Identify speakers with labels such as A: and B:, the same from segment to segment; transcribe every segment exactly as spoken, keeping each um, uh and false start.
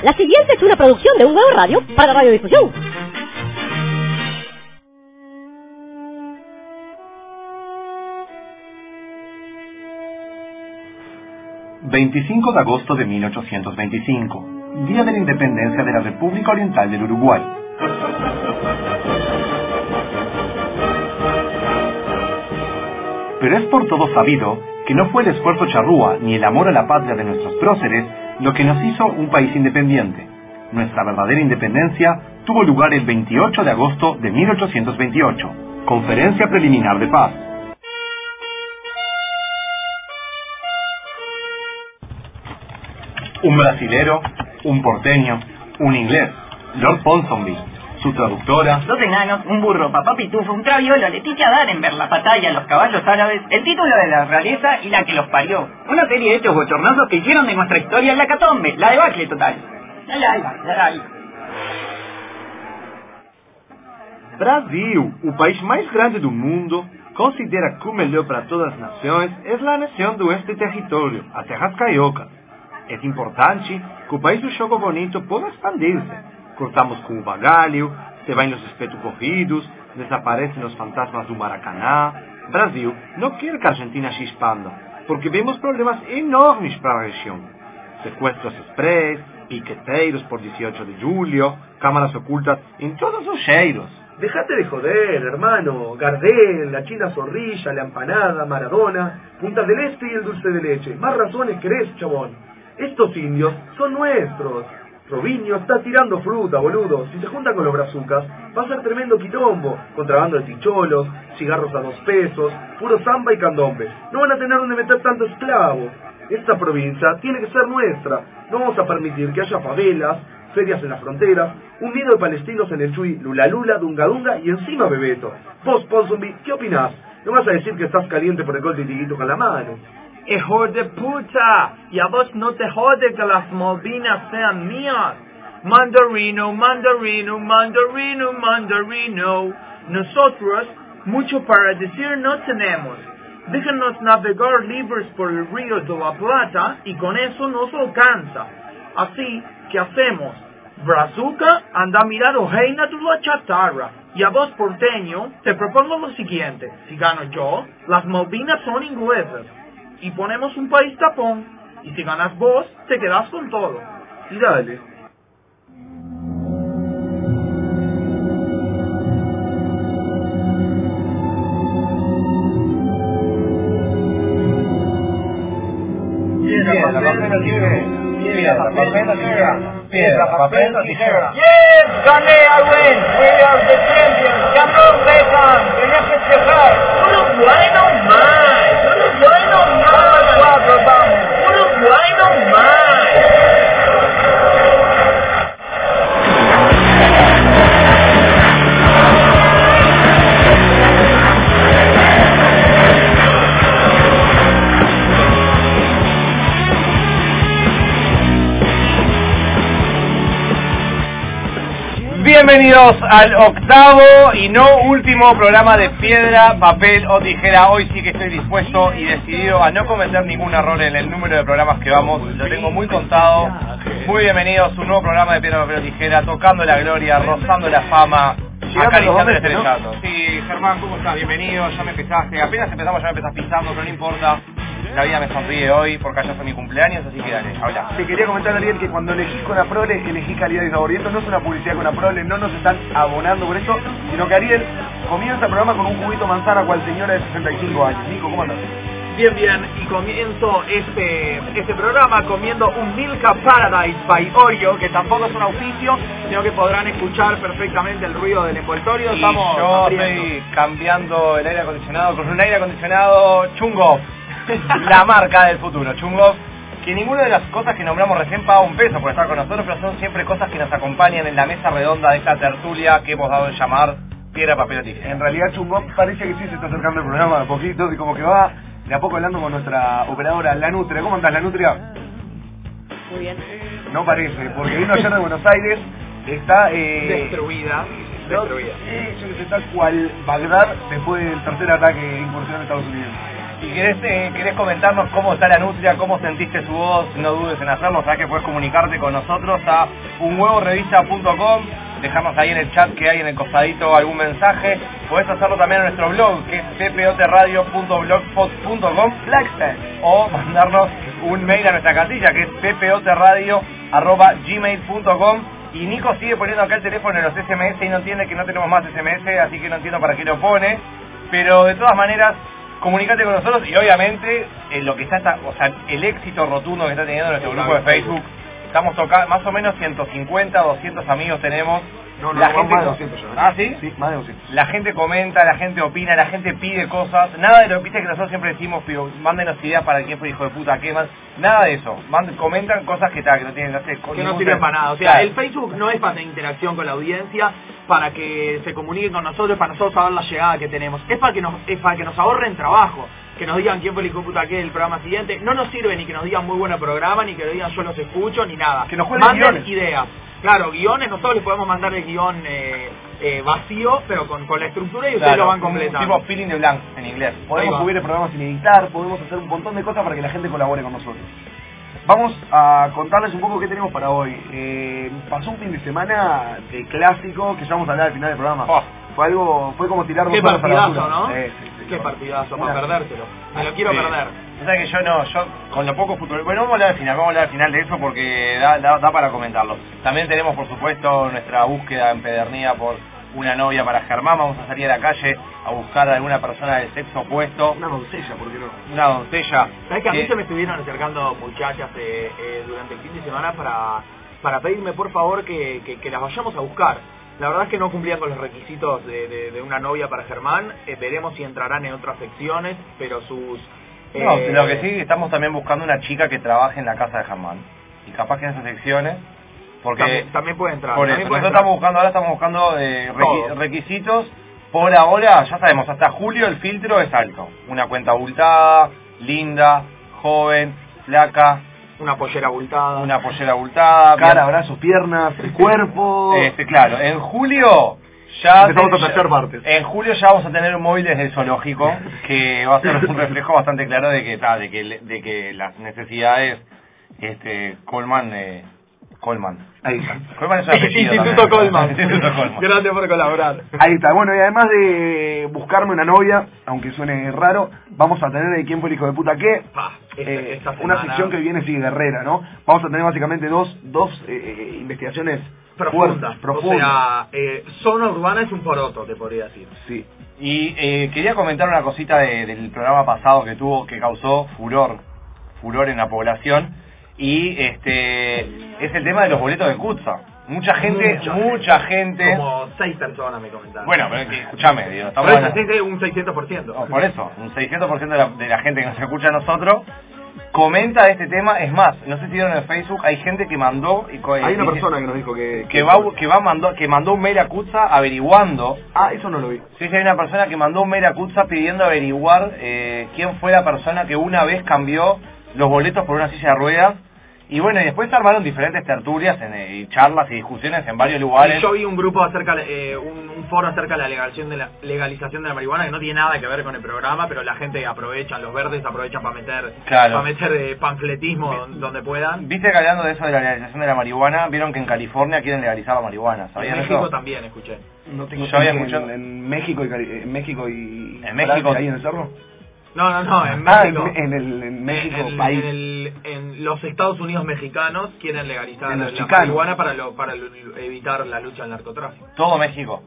A: La siguiente es una producción de un nuevo radio para radiodifusión.
B: veinticinco de agosto de mil ochocientos veinticinco, Día de la Independencia de la República Oriental del Uruguay. Pero es por todo sabido que no fue el esfuerzo charrúa ni el amor a la patria de nuestros próceres lo que nos hizo un país independiente. Nuestra verdadera independencia tuvo lugar el veintiocho de agosto de mil ochocientos veintiocho, Conferencia Preliminar de Paz. Un brasilero, un porteño, un inglés, Lord Ponsonby, su traductora,
C: dos enanos, un burro, papá pitufo, un traviolo, Leticia Darenberg, la batalla, los caballos árabes, el título de la realeza y la que los parió. Una serie de hechos bochornosos que hicieron de nuestra historia la hecatombe, la debacle total. La la la la.
D: Brasil, o país mais grande do mundo, considera que o melhor para todas as nações é a nação do este território, a Terras Carioca. É importante que o país do jogo bonito possa expandir-se. Cortamos com o bagalho, se vai nos espetos corridos, desaparecem os fantasmas do Maracanã. Brasil não quer que a Argentina se expanda, porque vemos problemas enormes para a região. Sequestros express, piqueteiros por dieciocho de julio, cámaras ocultas em todos os cheiros.
E: Dejate de joder, hermano. Gardel, la China Zorrilla, la empanada, Maradona, Punta del Este y el dulce de leche. Más razones querés, chabón. Estos indios son nuestros. Robinho está tirando fruta, boludo. Si se junta con los brazucas, va a ser tremendo quilombo. Contrabando de ticholos, cigarros a dos pesos, puro samba y candombe. No van a tener donde meter tanto esclavo. Esta provincia tiene que ser nuestra. No vamos a permitir que haya favelas, ferias en las fronteras, un nido de palestinos en el Chuy, Lula Lula, Dunga Dunga y encima Bebeto. Vos, Ponsonby, ¿qué opinás? ¿No vas a decir que estás caliente por el gol de Tiguito con la mano?
F: ¡Hijo de puta! Y a vos no te jode que las Malvinas sean mías. Mandarino, mandarino, mandarino, mandarino. Nosotros mucho para decir no tenemos. Déjenos navegar libres por el río de la Plata y con eso nos alcanza. Así que hacemos. Brazuca, anda a mirar ojeina de la chatarra. Y a vos, porteño, te propongo lo siguiente. Si gano yo, las Malvinas son inglesas. Y ponemos un país tapón, y si ganas vos, te quedas con todo.
E: Y dale.
B: Piedra, papel o tijera. Piedra, papel o tijera. Piedra, papel o tijera.
F: Yes, gané, I win. We are the champions. Ya no dejan, tenés que festejar. Uruguay no más. Uruguay no más. Cuatro, vamos. Uruguay no más.
G: Bienvenidos al octavo y no último programa de Piedra, Papel o Tijera. Hoy sí que estoy dispuesto y decidido a no cometer ningún error en el número de programas que vamos. Lo tengo muy contado. Muy bienvenidos a un nuevo programa de Piedra, Papel o Tijera, tocando la gloria, rozando la fama, acariciando el estrellato. Sí, Germán, ¿cómo estás? Bienvenido, ya me empezaste. Apenas empezamos ya me empezás pisando, pero no importa. La vida me sonríe hoy porque ayer fue mi cumpleaños, así que dale, habla.
E: Te quería comentar, Ariel, que cuando elegís con Aprole, elegí calidad y sabor. Y esto no es una publicidad con Aprole, no nos están abonando por esto, sino que Ariel comienza el programa con un juguito manzana cual señora de sesenta y cinco años. Nico, ¿cómo andas?
F: Bien, bien, y comienzo este este programa comiendo un Milka Paradise by Oreo, que tampoco es un auspicio, sino que podrán escuchar perfectamente el ruido del envoltorio.
G: Y
F: Estamos
G: yo
F: abriendo.
G: estoy cambiando el aire acondicionado con un aire acondicionado Chungov, la marca del futuro, Chungov, que ninguna de las cosas que nombramos recién paga un peso por estar con nosotros, pero son siempre cosas que nos acompañan en la mesa redonda de esta tertulia que hemos dado en llamar Piedra, Papel o Tijera.
E: En realidad Chungov parece que sí se está acercando el programa de a poquito y como que va de a poco hablando con nuestra operadora, La Nutria. ¿Cómo andás, La Nutria?
A: Muy bien.
E: No parece, porque vino ayer de Buenos Aires, está... Eh,
F: Destruida,
E: no,
F: destruida.
E: eh, yo que sé, tal cual Bagdad después del tercer ataque de incursión en Estados Unidos.
G: Si querés, eh, querés comentarnos cómo está la nutria, cómo sentiste su voz, no dudes en hacerlo. Sabes que puedes comunicarte con nosotros a un huevo revista punto com, dejarnos ahí en el chat que hay en el costadito algún mensaje. Podés hacerlo también en nuestro blog, que es p p o t radio punto blogspot punto com, o mandarnos un mail a nuestra casilla, que es p p o t radio arroba gmail punto com. Y Nico sigue poniendo acá el teléfono en los S M S y no entiende que no tenemos más S M S, así que no entiendo para qué lo pone. Pero de todas maneras, comunicate con nosotros y obviamente en lo que está, está, o sea, el éxito rotundo que está teniendo nuestro grupo de Facebook. Estamos tocando, más o menos ciento cincuenta, doscientos amigos tenemos.
E: No, no,
G: la
E: no,
G: gente
E: más de doscientos ya.
G: ¿Ah, sí?
E: Sí, más de doscientos.
G: La gente comenta, la gente opina, la gente pide cosas. Nada de lo viste que nosotros siempre decimos, pero mándenos ideas para quién fue hijo de puta, qué más. Nada de eso. Manden, comentan cosas que, ta, que no tienen, no sé,
F: que no sirven para nada. O sea, claro, el Facebook no es para tener interacción con la audiencia, para que se comuniquen con nosotros, para nosotros saber la llegada que tenemos. Es para que nos, es para que nos ahorren trabajo. Que nos digan quién fue el hijo de puta que el programa siguiente. No nos sirve ni que nos digan muy buen programa, ni que nos digan yo los escucho, ni nada.
G: Que nos jueguen
F: manden
G: guiones.
F: Ideas. Claro, guiones, nosotros les podemos mandar el guión eh, eh, vacío, pero con, con la estructura y ustedes
G: claro,
F: lo van completando.
G: Tipo filling de blank en inglés.
E: Podemos subir el programa sin editar, podemos hacer un montón de cosas para que la gente colabore con nosotros. Vamos a contarles un poco qué tenemos para hoy. Eh, pasó un fin de semana de clásico que ya vamos a hablar al final del programa.
G: Oh.
E: Fue algo, fue como tirar dos
F: Qué
E: horas a la
F: partidazo,
E: basura.
F: ¿no?
E: Sí, sí, sí,
F: Qué
E: no.
F: partidazo,
E: Una-
F: para perdérselo. Me lo quiero
G: Sí.
F: perder.
G: O sea que yo no, yo con lo poco futuro. Bueno, vamos a hablar al final, vamos a hablar al final de eso porque da, da, da para comentarlo. También tenemos, por supuesto, nuestra búsqueda empedernida por una novia para Germán. Vamos a salir a la calle a buscar a alguna persona del sexo opuesto,
E: Una doncella, ¿por qué no?
G: una doncella.
F: ¿Sabes que a mí
G: que-
F: se me estuvieron acercando muchachas eh, eh, durante el fin de semana para, para pedirme por favor que, que, que las vayamos a buscar? La verdad es que no cumplían con los requisitos de, de, de una novia para Germán. Eh, veremos si entrarán en otras secciones, pero sus...
G: No,
F: eh,
G: lo que sí, estamos también buscando una chica que trabaje en la casa de Germán. Y capaz que en esas secciones, porque...
F: También, también puede entrar.
G: Por eso,
F: también puede
G: nosotros
F: entrar.
G: estamos buscando, ahora estamos buscando eh, requi-
F: Todo.
G: requisitos. Por ahora, ya sabemos, hasta julio el filtro es alto. Una cuenta abultada, linda, joven, flaca,
F: Una pollera abultada.
G: una pollera abultada.
E: Cara,
G: bien-
E: brazos, piernas, el cuerpo.
G: Este, claro, en julio ya...
E: Empezamos
G: te-
E: a tercer partes.
G: En julio ya vamos a tener un móvil desde el zoológico, que va a ser un reflejo bastante claro de que, ta, de que, de que las necesidades, este, Coleman, eh, Coleman.
E: Ahí está.
G: Coleman es un apellido
F: Instituto
G: también.
F: Colman.
G: Instituto Coleman.
F: Gracias por colaborar.
E: Ahí está, bueno, y además de buscarme una novia, aunque suene raro, vamos a tener de quién fue el hijo de puta qué.
F: Pa, esta-
E: Eh,
F: esta
E: una
F: semana-
E: sección que viene sí guerrera, ¿no? Vamos a tener básicamente dos, dos eh, investigaciones
F: Profunda.
E: fuertes, profundas.
F: O sea, eh, zona urbana es un poroto, te podría decir.
E: Sí.
G: Y eh, quería comentar una cosita de- del programa pasado que tuvo, que causó furor, furor en la población, y este es el tema de los boletos de Kutza. Mucha gente,
F: Mucha
G: mucha gente...
F: Como seis personas me comentaron.
G: Bueno, pero que- escúchame, digo, estamos
F: Por eso,
G: hablando-
F: sí, sí, un seiscientos por ciento.
G: No, por eso, un seiscientos por ciento de la, de la gente que nos escucha a nosotros comenta de este tema. Es más, no sé si vieron en Facebook, hay gente que mandó y co-
E: Hay una
G: y-
E: persona que nos dijo que...
G: que va que va mandó que mandó un mail a Kutza averiguando.
E: Ah, eso no lo vi.
G: Sí, sí, hay una persona que mandó un mail a Kutza pidiendo averiguar eh, quién fue la persona que una vez cambió los boletos por una silla de ruedas. Y bueno, y después se armaron diferentes tertulias en, eh, y charlas y discusiones en varios lugares.
F: Y yo vi un grupo acerca, eh, un, un foro acerca de la legalización de la legalización de la marihuana que no tiene nada que ver con el programa, pero la gente aprovecha, los verdes aprovechan para meter,
G: Claro.
F: para meter eh, panfletismo donde, donde puedan.
G: Viste que hablando de eso de la legalización de la marihuana, vieron que en California quieren legalizar la marihuana.
F: En
G: ¿Sabían
F: México
G: eso?
F: también escuché.
E: No tengo
G: Yo había
E: en,
G: escuchado-
E: en México y Cari- en México y
G: En México-
E: Francia, ahí en el cerro.
F: No, no, no, en
E: Ah,
F: México.
E: en, en el en México
F: en, el-
E: país.
F: en el- en los Estados Unidos mexicanos quieren legalizar
E: En
F: la
E: los chicanos.
F: marihuana para, lo, para lo- evitar la lucha al narcotráfico.
G: Todo México.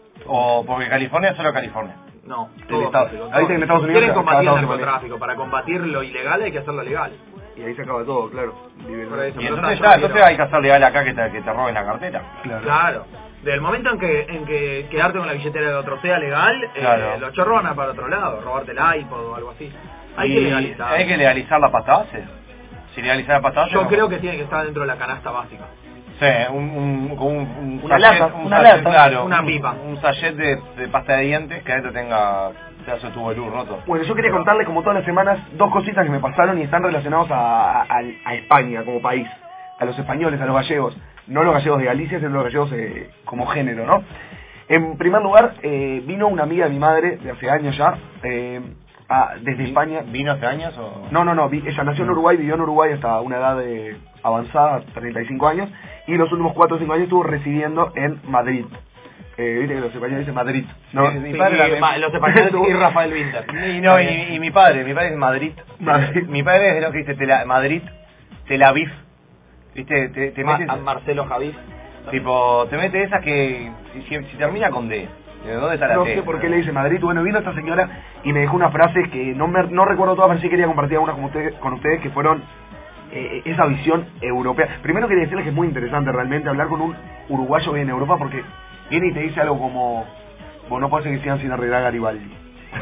G: O porque California es solo California.
F: No,
E: El
F: todo
E: Estado-
F: México,
E: ahí
F: todo
E: en Estados
F: México.
E: Unidos
F: Quieren
E: cada-
F: combatir el
E: cada estado se
F: narcotráfico. Para combatir lo ilegal hay que hacerlo legal.
E: Y ahí se acaba todo, claro. Vive-
F: Por eso.
G: Y
F: pero
G: entonces
F: está,
G: ya,
F: yo
G: entonces
F: quiero-
G: hay que hacer legal acá que te, que te roben la cartera.
E: Claro.
F: Claro. Del momento en que en que quedarte con la billetera de otro sea legal, eh,
G: Claro.
F: los chorros van a para otro lado, robarte el iPod o algo así. Hay
G: Y
F: que legalizar.
G: hay que legalizar la pasta base. Si legalizar la pasta base...
F: Yo
G: no.
F: creo que tiene que estar dentro de la canasta básica.
G: Sí, un, un, como un, un
E: Una
G: sachet,
E: lata,
G: un
E: una
G: sachet,
E: lata.
G: claro,
F: Una
G: un-
F: pipa.
G: Un sachet de, de pasta de dientes que adentro tenga un pedazo de tubo de luz roto.
E: Bueno, yo quería contarles, como todas las semanas, dos cositas que me pasaron y están relacionados a, a, a España como país, a los españoles, a los gallegos. No los gallegos de Galicia, sino los gallegos eh, como género, ¿no? En primer lugar, eh, vino una amiga de mi madre, de hace años ya, eh,
H: a, desde España.
G: ¿Vino hace años o...?
H: No, no, no, vi, ella nació en Uruguay, vivió en Uruguay hasta una edad de avanzada, treinta y cinco años, y los últimos cuatro o cinco años estuvo residiendo en Madrid. Eh, Viste que los españoles dicen Madrid, ¿no?
G: Sí, mi padre
F: Sí, ma- los españoles y Rafael Winter.
G: Y, no, y, y mi padre, mi padre es de Madrid.
H: Madrid.
G: Mi padre es de lo que dice Tela, Madrid, Tel Aviv. ¿Viste? Te, te
F: Ma-
G: metes...
F: a Marcelo Javier.
G: Tipo, te metes esas que... Si, si, si termina con D, ¿de dónde está la
H: No
G: T?
H: sé por qué le dice Madrid. Bueno, vino esta señora y me dejó unas frases que no me, no recuerdo todas, pero sí quería compartir algunas con ustedes, con ustedes que fueron eh, esa visión europea. Primero quería decirles que es muy interesante realmente hablar con un uruguayo que viene a Europa, porque viene y te dice algo como: vos no puede ser que sigan sin arreglar a Garibaldi.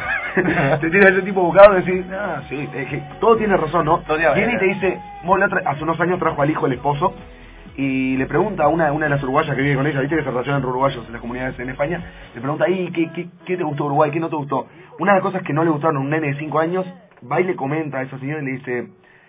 H: Te tira ese tipo de bocado y decís, ah, sí, es que todo tiene razón, ¿no?
G: Todo tiene-
H: Viene y te dice, vos la otra- hace unos años trajo al hijo el esposo y le pregunta a una, una de las uruguayas que vive con ella, viste que se relacionan entre uruguayos en las comunidades en España, le pregunta, ¿y qué, qué, qué te gustó Uruguay? ¿Qué no te gustó? Una de las cosas que no le gustaron a un nene de cinco años, va y le comenta a esa señora y le dice,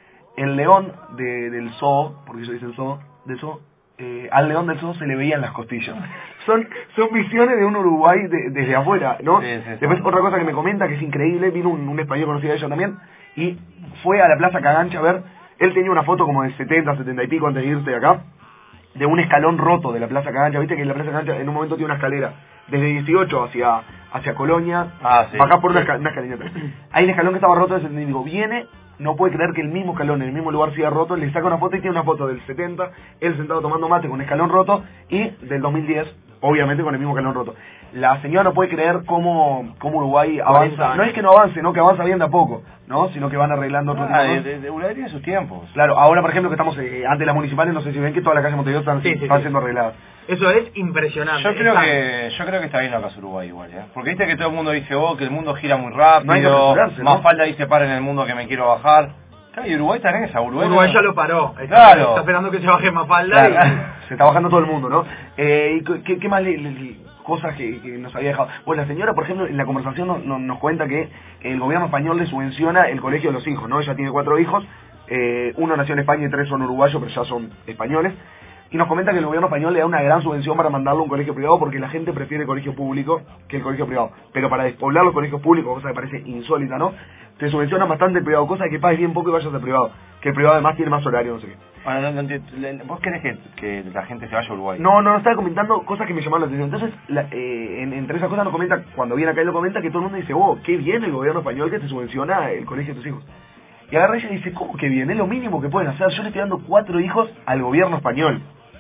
H: el león de, del zoo, porque ellos dicen zoo, del zoo, eh, al león del zoo se le veían las costillas. Son son visiones de un Uruguay de, desde afuera, ¿no?
G: Sí, sí, sí.
H: Después otra cosa que me comenta que es increíble, vino un, un español conocido de ella también, y fue a la Plaza Cagancha a ver, él tenía una foto como de setenta, setenta y pico antes de irse de acá, de un escalón roto de la Plaza Cagancha. Viste que la Plaza Cagancha en un momento tiene una escalera desde dieciocho hacia hacia Colonia,
G: Ah, sí.
H: acá por una, esca- una escalinata. Hay un escalón que estaba roto de setenta y pico. Viene, no puede creer que el mismo escalón en el mismo lugar siga roto, le saca una foto y tiene una foto del setenta, él sentado tomando mate con escalón roto, y del dos mil diez, obviamente con el mismo escalón roto. La señora no puede creer cómo, cómo Uruguay avanza. No es que no avance, no que avanza bien de a poco, ¿no? Sino que van arreglando otro tipo
G: Ah,
H: de
G: de,
H: cosas.
G: de, de Uruguay tiene sus tiempos.
H: Claro, ahora por ejemplo que estamos eh, ante las municipales, no sé si ven que toda la calle Montevideo están,
F: Sí, sí,
H: están
F: sí.
H: siendo arregladas.
F: Eso es impresionante.
G: Yo creo
F: Esa-
G: que yo creo que está bien lo que hace Uruguay igual, ¿eh? Porque viste que todo el mundo dice, oh, que el mundo gira muy rápido,
H: No hay que apresurarse, ¿no?
G: más falta dice, para en el mundo que me quiero bajar. Claro, y Uruguay está en esa, Uruguay.
F: Uruguay
G: no-
F: ya lo paró. Está,
G: Claro.
F: está esperando que se baje Mafalda
G: Claro.
H: Se está bajando todo el mundo, ¿no? Eh, ¿y qué, qué más le, le- le- cosas que, que nos había dejado? Pues la señora, por ejemplo, en la conversación no- no- nos cuenta que el gobierno español le subvenciona el colegio de los hijos, ¿no? Ella tiene cuatro hijos, eh, uno nació en España y tres son uruguayos, pero ya son españoles. Y nos comenta que el gobierno español le da una gran subvención para mandarlo a un colegio privado porque la gente prefiere el colegio público que el colegio privado. Pero para despoblar los colegios públicos, cosa que parece insólita, ¿no? Te subvenciona bastante el privado, cosa de que pagues bien poco y vayas al privado. Que el privado además tiene más horario, no sé qué.
G: Bueno, no- no entiendo. Le- ¿Vos querés que, que la gente se vaya a Uruguay?
H: No, no, no, estaba comentando cosas que me llamaron la atención. Entonces, la, eh, en- entre esas cosas nos comenta, cuando viene acá y lo comenta, que todo el mundo dice, oh, qué bien el gobierno español que te subvenciona el colegio de tus hijos. Y agarra ella y dice, ¿cómo que bien? Es lo mínimo que pueden hacer. Yo le estoy dando cuatro hijos al gobierno español.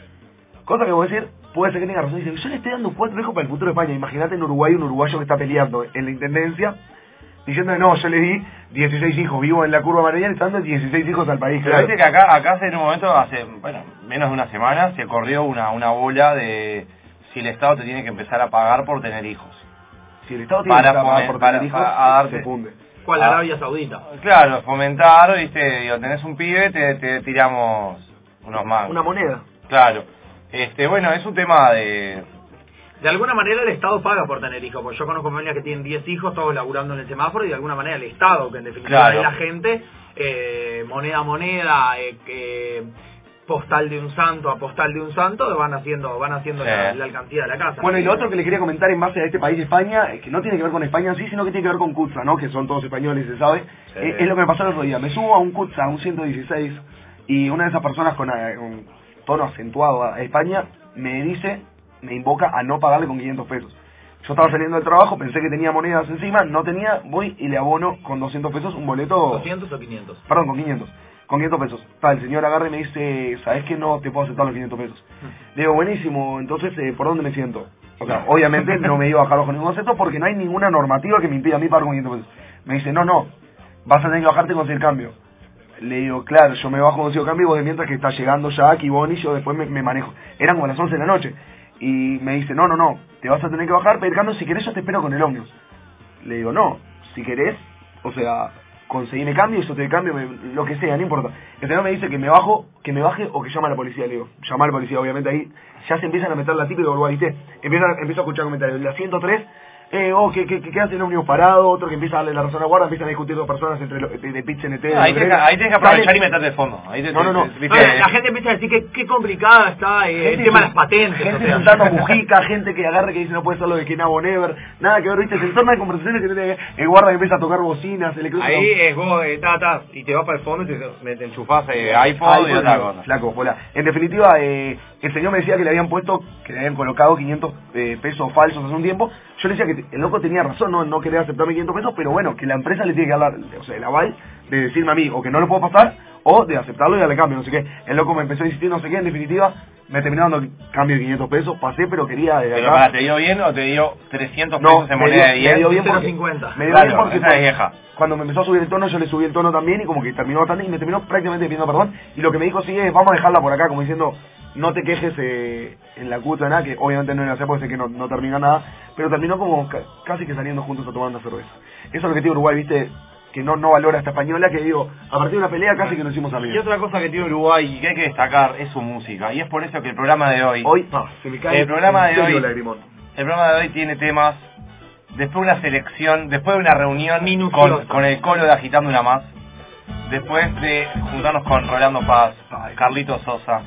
H: Cosa que voy a decir, puede ser que tenga razón. Dice, yo le estoy dando cuatro hijos para el futuro de España. Imagínate en Uruguay un uruguayo que está peleando en la intendencia, diciendo, no, yo le di dieciséis hijos, vivo en la curva amarilla, le estoy dando dieciséis hijos al país.
G: Pero
H: Claro.
G: viste que acá, acá hace en un momento, hace, bueno, menos de una semana, se corrió una, una bola de si el Estado te tiene que empezar a pagar por tener hijos.
H: Si el Estado tiene
G: Para
H: que pagar
G: fomen-
H: por
G: para-
H: tener hijos,
G: para darte-
H: se funde.
F: ¿Cuál?
G: Ah.
F: Arabia Saudita.
G: Claro, fomentar, viste, digo, tenés un pibe, te, te tiramos unos mangos.
H: Una moneda.
G: Claro. Este, bueno, es un tema de...
F: De alguna manera el Estado paga por tener hijos, porque yo conozco familias que tienen diez hijos, todos laburando en el semáforo, y de alguna manera el Estado, que en definitiva
G: Claro.
F: es la gente, eh, moneda a moneda, eh, eh, postal de un santo a postal de un santo, van haciendo van haciendo
G: Sí.
F: la, la alcancía de la casa.
H: Bueno, y lo otro que le quería comentar en base a este país de España, eh, que no tiene que ver con España en sí, sino que tiene que ver con Cutsa, ¿no? Que son todos españoles, se sabe.
G: Sí.
H: Eh, es lo que me pasó el otro día. Me subo a un Cutsa, a un ciento dieciséis, y una de esas personas con eh, un tono acentuado a España me dice, me invoca a no pagarle con quinientos pesos. Yo estaba saliendo del trabajo, pensé que tenía monedas encima, no tenía, voy y le abono con doscientos pesos un boleto...
F: ¿doscientos o quinientos?
H: Perdón, con quinientos. Con quinientos pesos. Tal, el señor agarra y me dice, ¿sabes que no te puedo aceptar los quinientos pesos? Le digo, buenísimo, entonces, eh, ¿por dónde me siento? O sea, obviamente no me iba a bajar bajo ningún concepto porque no hay ninguna normativa que me impida a mí pagar con quinientos pesos. Me dice, no, no, vas a tener que bajarte con el cambio. Le digo, claro, yo me bajo con el cambio y vos de mientras que está llegando Jack y Bonnie, yo después me, me manejo. Eran como las once de la noche. Y me dice, no, no, no, te vas a tener que bajar, pedir cambio, si querés yo te espero con el ómnibus. Le digo, no, si querés, o sea, conseguime cambio, yo te cambio, me- lo que sea, no importa. El señor me dice que me bajo, que me baje o que llame a la policía. Le digo, llama a la policía, obviamente ahí ya se empiezan a meter la típica Uruguay, ¿viste? Empieza, empiezo a escuchar comentarios. La ciento tres, Eh, o que, que, que quedan en ómnibus parado, otro que empieza a darle la razón a guarda, empiezan a discutir dos personas entre lo, de, de P I T C N T. De
G: ahí, tenés que, ahí tenés que aprovechar
H: Dale.
G: y meterte de fondo. Ahí te,
H: No, no, no.
G: te- viste,
F: Ahora, la gente empieza a decir que qué complicada está eh, el tema de las patentes. o
H: Gente
F: sea.
H: sentando mujica, gente que agarre que dice no puede ser lo de Kenabo Never, nada que ver, viste, se torna de conversaciones que tiene que ver, el guarda que empieza a tocar bocinas, se le cruza.
G: ahí es vos, eh, ta, ta, y te vas para el fondo y te, me- te enchufás eh, iPhone y otra cosa.
H: Flaco, hola. En definitiva, eh, el señor me decía que le habían puesto, que le habían colocado quinientos eh, pesos falsos hace un tiempo. Yo le decía que el loco tenía razón, no, no quería aceptarme quinientos pesos, pero bueno, que la empresa le tiene que dar la- o sea, el aval de decirme a mí o que no lo puedo pasar o de aceptarlo y darle cambio, no sé qué. El loco me empezó a insistir, no sé qué, en definitiva, me terminó dando cambio de quinientos pesos, pasé, pero quería de
G: Pero
H: acá.
G: para, ¿te dio bien o te dio trescientos
H: No,
G: pesos en
H: me
G: moneda
H: dio,
G: de diez?
H: me dio bien
F: cero
H: porque,
F: cincuenta.
H: me dio
G: Claro,
H: bien porque
G: esa es vieja.
H: cuando me empezó a subir el tono, yo le subí el tono también y como que terminó bastante y me terminó prácticamente pidiendo perdón. Y lo que me dijo sí es, vamos a dejarla por acá, como diciendo, no te quejes eh, en la cuota de nada, que obviamente no iba a hacer porque sé que no, no termina nada, pero terminó como ca- casi que saliendo juntos a tomar una cerveza. Eso es lo que tiene Uruguay, viste, que no, no valora a esta española, que digo, a partir de una pelea casi que nos hicimos
G: Y
H: amigos.
G: otra cosa que tiene Uruguay y que hay que destacar es su música. Y es por eso que el programa de hoy,
H: Hoy, ah, se me cae
G: el programa
H: en
G: de
H: serio
G: hoy,
H: lagrimón.
G: el programa de hoy tiene temas, después de una selección, después de una reunión
F: Minuciosa.
G: con, con el colo de Agitando Una Más, después de juntarnos con Rolando Paz, Carlitos Sosa,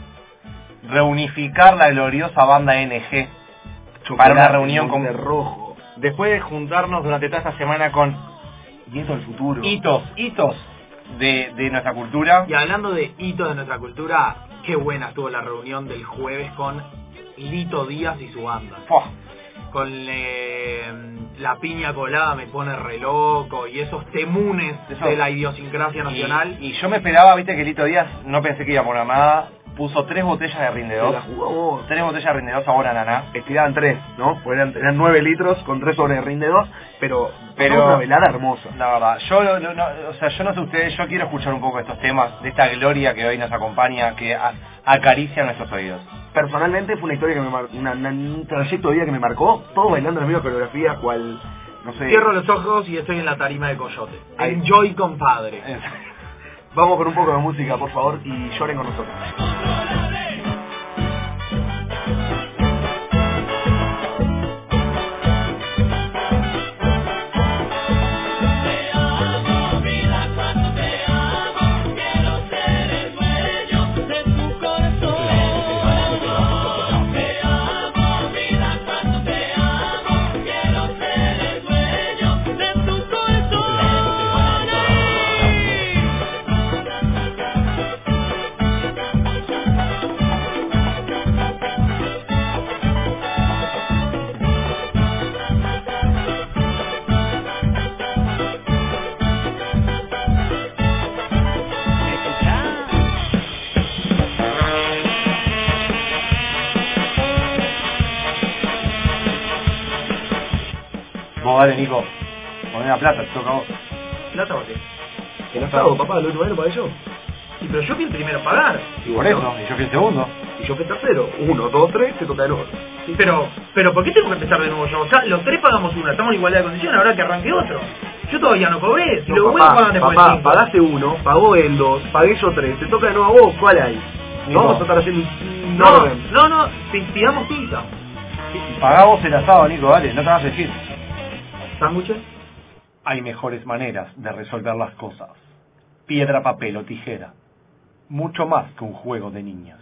G: reunificar la gloriosa banda N G para una reunión con...
H: de rojo.
G: Después de juntarnos durante toda esta semana con
H: Y eso es el futuro.
G: hitos, hitos de, de nuestra cultura.
F: Y hablando de hitos de nuestra cultura, qué buena estuvo la reunión del jueves con Lito Díaz y su banda.
G: Fua.
F: Con eh, la piña colada me pone re loco y esos temunes
G: Eso.
F: de la idiosincrasia nacional.
G: Y, y yo me esperaba, viste, que Lito Díaz, no pensé que iba a poner nada, puso tres botellas de Rinde
H: Se
G: dos,
H: la jugó vos.
G: tres botellas de Rinde dos sabor a naná.
H: Estiraban tres, ¿no? Porque eran, eran nueve litros con tres sobre rinde dos, pero,
G: Pero-
H: pero una velada hermosa.
G: La verdad, yo no, no- no- o sea, yo no sé ustedes, yo quiero escuchar un poco de estos temas, de esta gloria que hoy nos acompaña, que a- acaricia nuestros oídos.
H: Personalmente fue una historia que me marcó, una, una- un trayecto de vida que me marcó, todo bailando la misma coreografía, cual, no sé.
F: Cierro los ojos y estoy en la tarima de Coyote.
H: Ahí.
F: Enjoy, compadre.
H: Vamos con un poco de música, por favor, y lloren con nosotros.
G: Vos dale, Nico, poné la plata, te toca a vos.
F: ¿Plata o qué?
H: El asado, papá, lo último año para ello.
F: Y pero yo fui el primero a pagar.
H: Y
G: Por eso, y yo fui el segundo.
H: Y yo fui tercero. Uno, dos, tres, te toca de nuevo.
F: Pero, pero ¿por qué tengo que empezar de nuevo yo? Ya los tres pagamos una, estamos en igualdad de condiciones, ahora que arranque otro. Yo todavía no cobré, si
H: No,
F: los buenos pagan después
H: papá,
F: de cinco.
H: pagaste uno, pagó él dos, pagué yo tres, te toca de nuevo a vos, ¿cuál hay?
G: Nico.
H: Vamos a tratar haciendo un
F: No,
H: orden.
F: no, no, pi- pidamos pizza.
G: Pagá vos el asado, Nico, dale, no te vas a decir.
F: ¿Sándwiches?
G: Hay mejores maneras de resolver las cosas. Piedra, papel o tijera. Mucho más que un juego de niñas.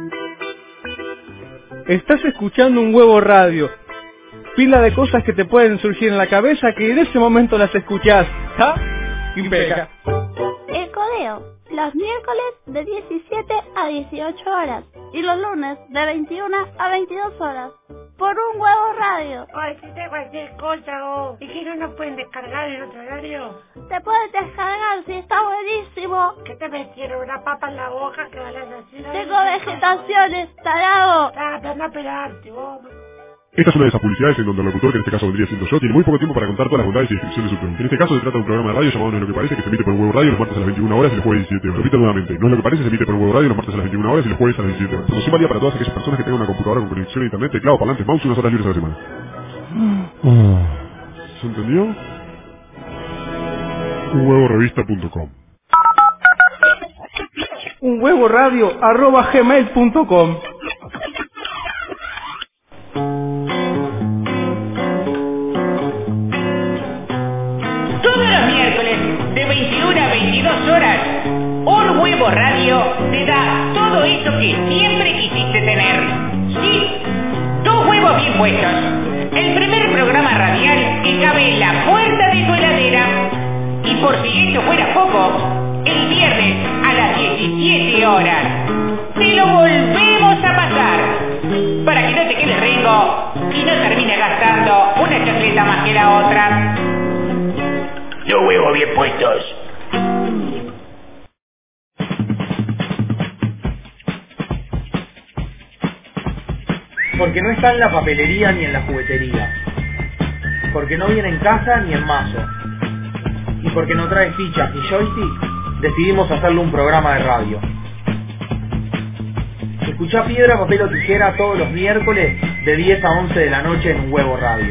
I: Estás escuchando un huevo radio. Pila de cosas que te pueden surgir en la cabeza que en ese momento las escuchás. ¿Ah? Impecable.
J: El Codeo, los miércoles de diecisiete a dieciocho horas y los lunes de veintiuna a veintidós horas. Por un huevo radio.
K: Ay, que te cualquier cosa, oh. ¿Y que no nos pueden descargar en otro horario?
J: Te puedes descargar si está buenísimo.
K: ¿Qué te metieron una papa en la boca que van a decir?
J: Tengo vegetaciones, tarado.
K: Ah, pero anda a pelarte, vos.
L: Esta es una de esas publicidades en donde el locutor, que en este caso vendría siendo yo, tiene muy poco tiempo para contar todas las bondades y descripciones de su producto. En este caso se trata de un programa de radio llamado No es lo que parece, que se emite por el Huevo Radio los martes a las veintiuna horas y los jueves a las diecisiete horas. Repito nuevamente, No es lo que parece, se emite por el Huevo Radio los martes a las veintiuna horas y los jueves a las diecisiete horas. Promoción válida para todas aquellas personas que tengan una computadora con conexión a internet, teclado, parlantes, mouse y unas horas libres a la semana. ¿Se entendió? un huevo revista punto com.
I: Un huevo radio arroba gmail punto com.
M: eso que siempre quisiste tener. Sí, dos huevos bien puestos. El primer programa radial que cabe en la puerta de tu heladera. Y por si esto fuera poco, el viernes a las diecisiete horas te lo volvemos a pasar para que no te quede rengo y no termines gastando una chacleta más que la otra. Los huevos bien puestos.
N: Porque no está en la papelería ni en la juguetería. Porque no viene en caja ni en mazo. Y porque no trae fichas ni joystick, decidimos hacerle un programa de radio. Escuchá Piedra, Papel o Tijera todos los miércoles de diez a once de la noche en Un Huevo Radio.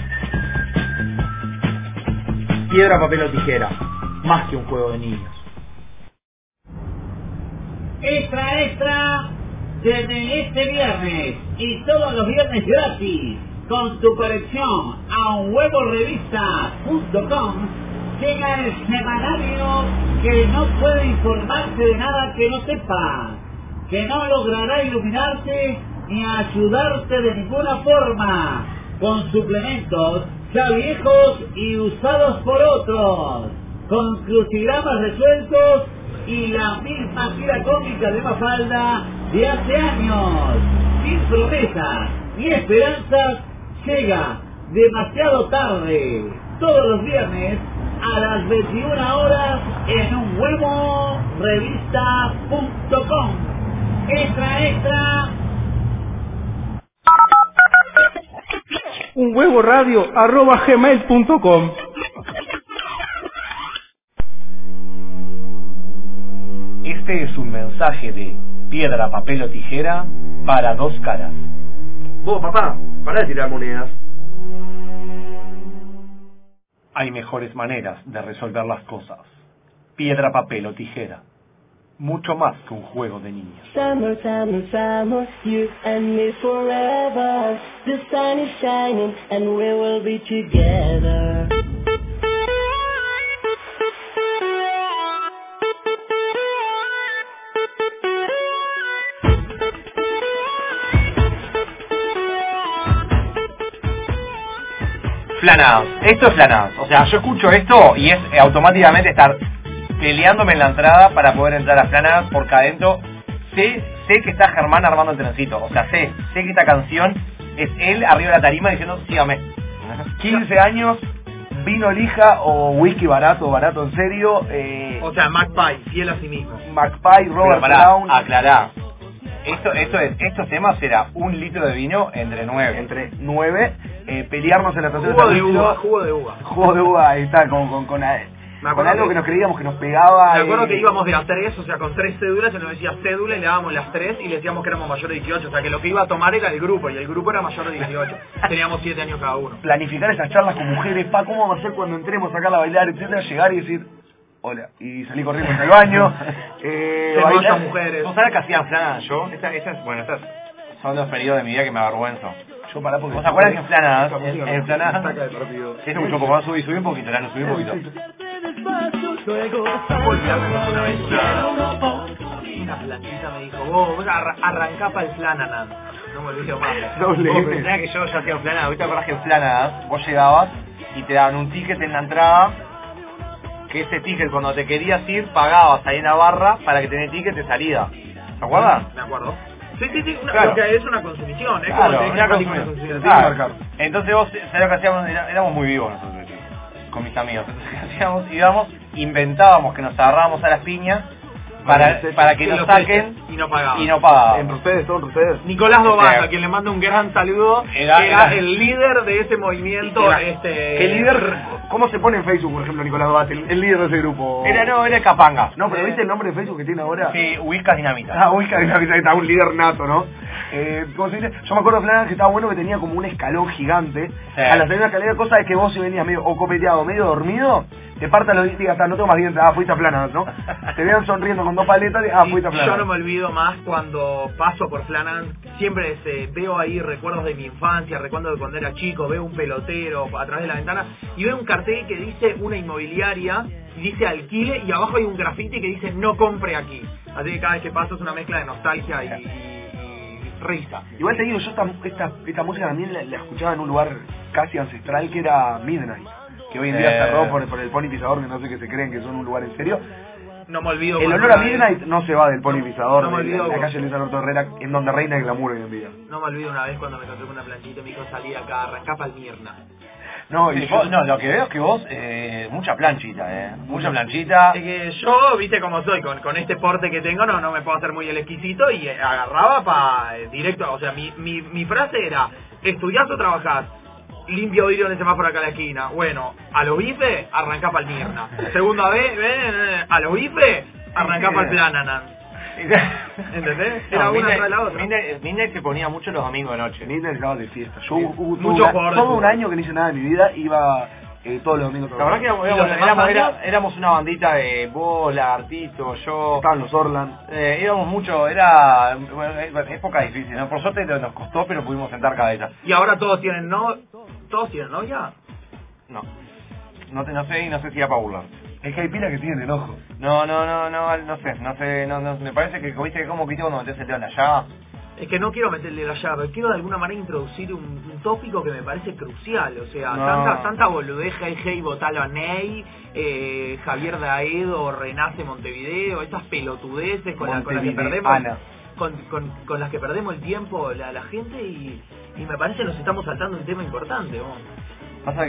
N: Piedra, Papel o Tijera, más que un juego de niños.
O: Extra, extra, desde este viernes y todos los viernes gratis, con tu colección a un huevo revista punto com, llega el semanario que no puede informarte de nada que no sepas, que no logrará iluminarte ni ayudarte de ninguna forma, con suplementos ya viejos y usados por otros, con crucigramas resueltos y la misma tira cómica de Mafalda de hace años, sin promesas ni esperanzas, llega demasiado tarde, todos los viernes a las veintiuna horas en un huevo revista punto com. Extra, extra.
I: Un huevo radio arroba gmail punto com.
B: Este es un mensaje de Piedra, Papel o Tijera para Dos Caras.
H: Vos, papá, pará de tirar monedas.
B: Hay mejores maneras de resolver las cosas. Piedra, papel o tijera. Mucho más que un juego de niños.
P: Summer, summer, summer, you and me forever. The sun is shining and we will be together.
G: Flanadas, esto es Flanadas. O sea, yo escucho esto y es eh, automáticamente estar peleándome en la entrada para poder entrar a Flanadas, porque adentro sé, sé que está Germán armando el trencito. O sea, sé, sé que esta canción es él arriba de la tarima diciendo, sígame.
H: quince años, vino lija o whisky barato, barato en serio. Eh,
N: O sea, McPie, fiel a sí mismo.
H: McPie, Robert
G: Pero pará,
H: Brown.
G: aclará. Esto, esto es, estos temas era un litro de vino entre nueve.
H: Entre nueve, eh, pelearnos en la estación
N: Jugo
H: de
N: de
H: servicio.
N: uva, jugo de uva.
H: Jugo de uva, ahí está, con, con, con,
N: Me
H: con
N: acuerdo
H: algo
N: que-
H: que nos creíamos que nos pegaba.
N: Me acuerdo
H: eh,
N: que íbamos de a tres, o sea, con tres cédulas, se nos decía cédula y le dábamos las tres y le decíamos que éramos mayores de dieciocho, o sea, que lo que iba a tomar era el grupo, y el grupo era mayor de dieciocho. Teníamos siete años cada uno.
H: planificar esas charlas con mujeres, pa, cómo vamos a hacer cuando entremos a sacarla a bailar, etcétera, llegar y decir, hola, y salí corriendo hacia el baño, eh,
N: Se
H: bailar.
N: mandan mujeres.
G: ¿Vos sabés que hacían Flanadas yo? Esta, estas, bueno, estas son los periodos de mi vida que me avergüenzo.
H: Yo pará porque...
G: ¿Vos te acuerdas que en Flanadas,
H: Esa música
G: en,
H: no-
G: en Flanadas,
H: saca del partido.
G: sí, escucho un poco más, subí, subí un poquito, Lano, subí un poquito.
N: Una planchita me dijo, vos, vos arra- arrancá para el Flananan. No me olvido más.
H: Doble
G: Vos
H: F.
G: pensás que yo ya hacía en Flanadas, ¿vos te acordás que en Flanadas vos llegabas y te daban un ticket en la entrada, que ese ticket cuando te querías ir pagabas ahí en la barra para que tenés ticket de salida? ¿Te acuerdas?
N: Me acuerdo. Sí, sí, sí, una,
G: Claro.
N: lo que es una consumición, es
G: Claro,
N: como te
G: una
N: dije,
G: consumición.
N: una
G: Claro. Entonces vos, ¿sabés lo que hacíamos? Era- éramos muy vivos nosotros, chicos, con mis amigos. Entonces, ¿qué hacíamos? Íbamos, inventábamos que nos agarrábamos a las piñas para, para que
N: Y
G: nos
N: los
G: saquen
N: y no pagaban.
G: y no pagaban.
H: Entre ustedes, todos ustedes.
N: Nicolás Dobas,
G: Sí.
N: a quien le mando un gran saludo,
G: Era-
N: era,
G: era-
N: el líder de ese movimiento.
H: Era-
N: este
H: ¿Qué líder? ¿Cómo se pone en Facebook, por ejemplo, Nicolás Duarte, el, el líder de ese grupo?
G: Era, no, era Capanga.
H: No, pero ¿viste el nombre de Facebook que tiene ahora?
G: Sí, Whiskas Dinamita.
H: Ah, uy, que está un líder nato, ¿no? Eh, ¿cómo se dice? Yo me acuerdo de Flanagan que estaba bueno, que tenía como un escalón gigante.
G: Sí.
H: A la salida de una escalera, cosa de que vos si venías medio o copeteado o medio dormido, te partan los dientes y digas, "Ah, no tengo más dientes, ah, fuiste a Flanagan, ¿no?" Te vean sonriendo con dos paletas, ah, fuiste a
N: Y yo
H: Flanagan.
N: no me olvido más cuando paso por Flanagan, siempre este, veo ahí recuerdos de mi infancia, recuerdos de cuando era chico, veo un pelotero a través de la ventana y veo un cartel que dice una inmobiliaria y dice alquile y abajo hay un grafiti que dice no compre aquí. Así que cada vez que paso es una mezcla de nostalgia y, y, y risa.
H: Igual te digo, yo esta, esta, esta música también la, la escuchaba en un lugar casi ancestral que era Midnight, que hoy en día
G: Eh.
H: cerró por, por el Pony Pisador, que no sé qué se creen que son un lugar en serio.
N: No me olvido.
H: El
N: cuando
H: olor a
N: una vez-
H: Midnight no se va del Pony Pisador,
N: no me
H: de
N: olvido
H: la, la
N: vos.
H: calle Luis Alberto Herrera, en donde reina el glamour hoy en día.
N: No me olvido una vez cuando me encontré con una planchita y me dijo salí acá, arrancá Palmirna.
H: No,
G: y vos- no, lo que veo es que vos, eh, mucha planchita, eh. Mucha planchita.
N: Es que yo, viste cómo soy, con, con este porte que tengo, no no me puedo hacer muy el exquisito y eh, agarraba para directo, o sea, mi, mi, mi frase era, ¿estudiás o trabajás? Limpio vidrio en el semáforo acá a la esquina. Bueno, a los bifes, arrancá pa'l Mirna. Segunda vez, ven, a los bifes, arrancá pa'l Plananan. ¿Entendés? Era
G: No,
N: una
G: Midnight-
N: tras la otra.
G: Midnight, Midnight se ponía mucho los domingos de noche.
H: Midnight estaba de fiesta. Yo
G: Sí.
H: hubo todo,
G: Mucho
H: una-
G: jugador de
H: todo un
G: fútbol.
H: año que no hice nada en mi vida, iba eh, todos los domingos.
G: La verdad que éramos,
H: ¿Y los
G: éramos,
H: demás
G: éramos- era-
H: años?
G: éramos una bandita de vos, Lagartito, yo.
H: Estaban los Orland.
G: Eh, íbamos mucho, era bueno, eh, época difícil, ¿no? Por suerte nos costó, pero pudimos sentar cabeza.
N: Y ahora todos tienen no, todos tienen novia.
G: No. No, te, no sé y no sé si era para burlar.
H: Es que hay pilas que tienen enojo.
G: No, no, no, no, no sé, no sé, no, no, me parece que, viste, que como viste cuando metés el dedo en la llaga.
N: Es que no quiero meterle la llave, quiero de alguna manera introducir un, un tópico que me parece crucial, o sea,
G: No.
N: tanta tanta boludez, Hey Hey, Botalo a Ney, eh, Javier Daedo, Renace Montevideo, estas pelotudeces con, la- con las que perdemos
H: Montevideana.
N: con, con, con las que perdemos el tiempo la, la gente y, y me parece que nos estamos saltando un tema importante, vos.
G: Pasa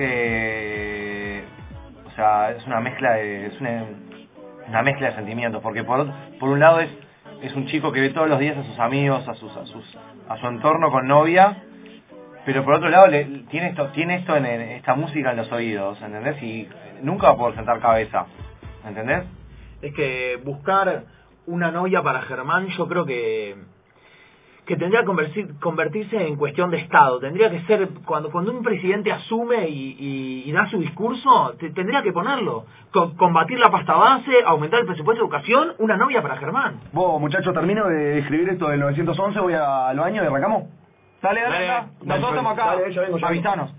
G: que, o sea, es una mezcla de, es una, una mezcla de sentimientos, porque por, por un lado es es un chico que ve todos los días a sus amigos, a sus a sus a su entorno con novia, pero por otro lado le, tiene esto tiene esto en, en esta música en los oídos, ¿entendés? Y nunca va a poder sentar cabeza, ¿entendés?
N: Es que buscar una novia para Germán yo creo que que tendría que convertir- convertirse en cuestión de Estado. Tendría que ser, cuando cuando un presidente asume y, y, y da su discurso, te- tendría que ponerlo. Co- combatir la pasta base, aumentar el presupuesto de educación, una novia para Germán.
H: Vos, muchachos, termino de escribir esto del novecientos once, voy a, a los años y arrancamos.
G: Dale,
N: dale,
G: dale,
N: dale.
G: nosotros estamos acá,
H: Dale, ya vengo, ya vengo.
G: avisanos.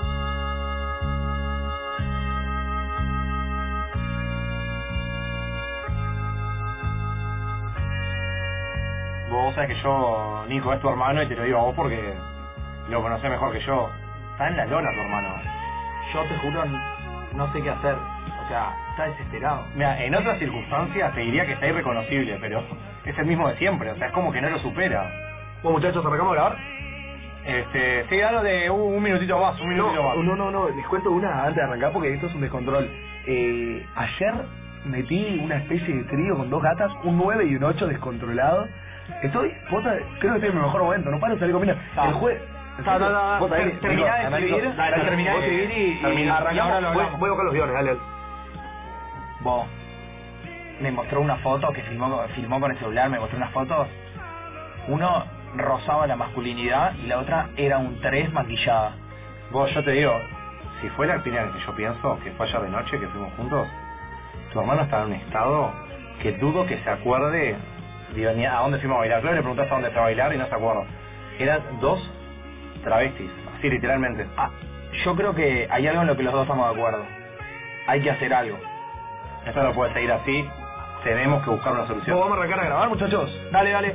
G: Vos sabés que yo, Nico, es tu hermano y te lo digo a vos porque lo conocés mejor que yo. Está en la lona tu hermano.
N: Yo te juro, no sé qué hacer. O sea, está desesperado.
G: Mira, en otras circunstancias te diría que está irreconocible, pero es el mismo de siempre, o sea, es como que no lo supera.
H: Vos, muchachos, ¿arrancamos a grabar?
G: Este, sí, dalo de un, un minutito más, un minutito más.
H: No, no, no, no, les cuento una antes de arrancar porque esto es un descontrol. Eh, ayer metí una especie de trío con dos gatas, un nueve y un ocho descontrolado. Estoy, posta, creo que estoy en mi mejor momento, no paro de salir con mina. El juez...
G: Ta, ta, ta,
H: Vos sabés
G: ter-
H: que-
G: terminá de
H: Nico,
G: escribir,
H: Nico,
G: dale,
H: dale,
G: terminá de
H: vos
G: escribir y- y
H: terminá.
G: arrancamos, ahora lo
H: Voy-
G: hablamos.
H: Voy a buscar los guiones, dale, dale.
Q: Vos me mostró una foto que filmó, filmó con el celular, me mostró unas fotos. Uno rozaba la masculinidad y la otra era un tres maquillada.
G: Vos, yo te digo, si fue la opinión que yo pienso, que fue ayer de noche que fuimos juntos, tu hermano está en un estado que dudo que se acuerde, digo, ni a dónde fuimos a bailar. Claro, le preguntaste a dónde fue a bailar y no se acuerda. Eran dos travestis, así literalmente.
Q: Ah, yo creo que hay algo en lo que los dos estamos de acuerdo. Hay que hacer algo.
G: Esto no puede seguir así, tenemos que buscar una solución.
H: ¿Vos vamos a arrancar a grabar, muchachos?
Q: Dale, dale.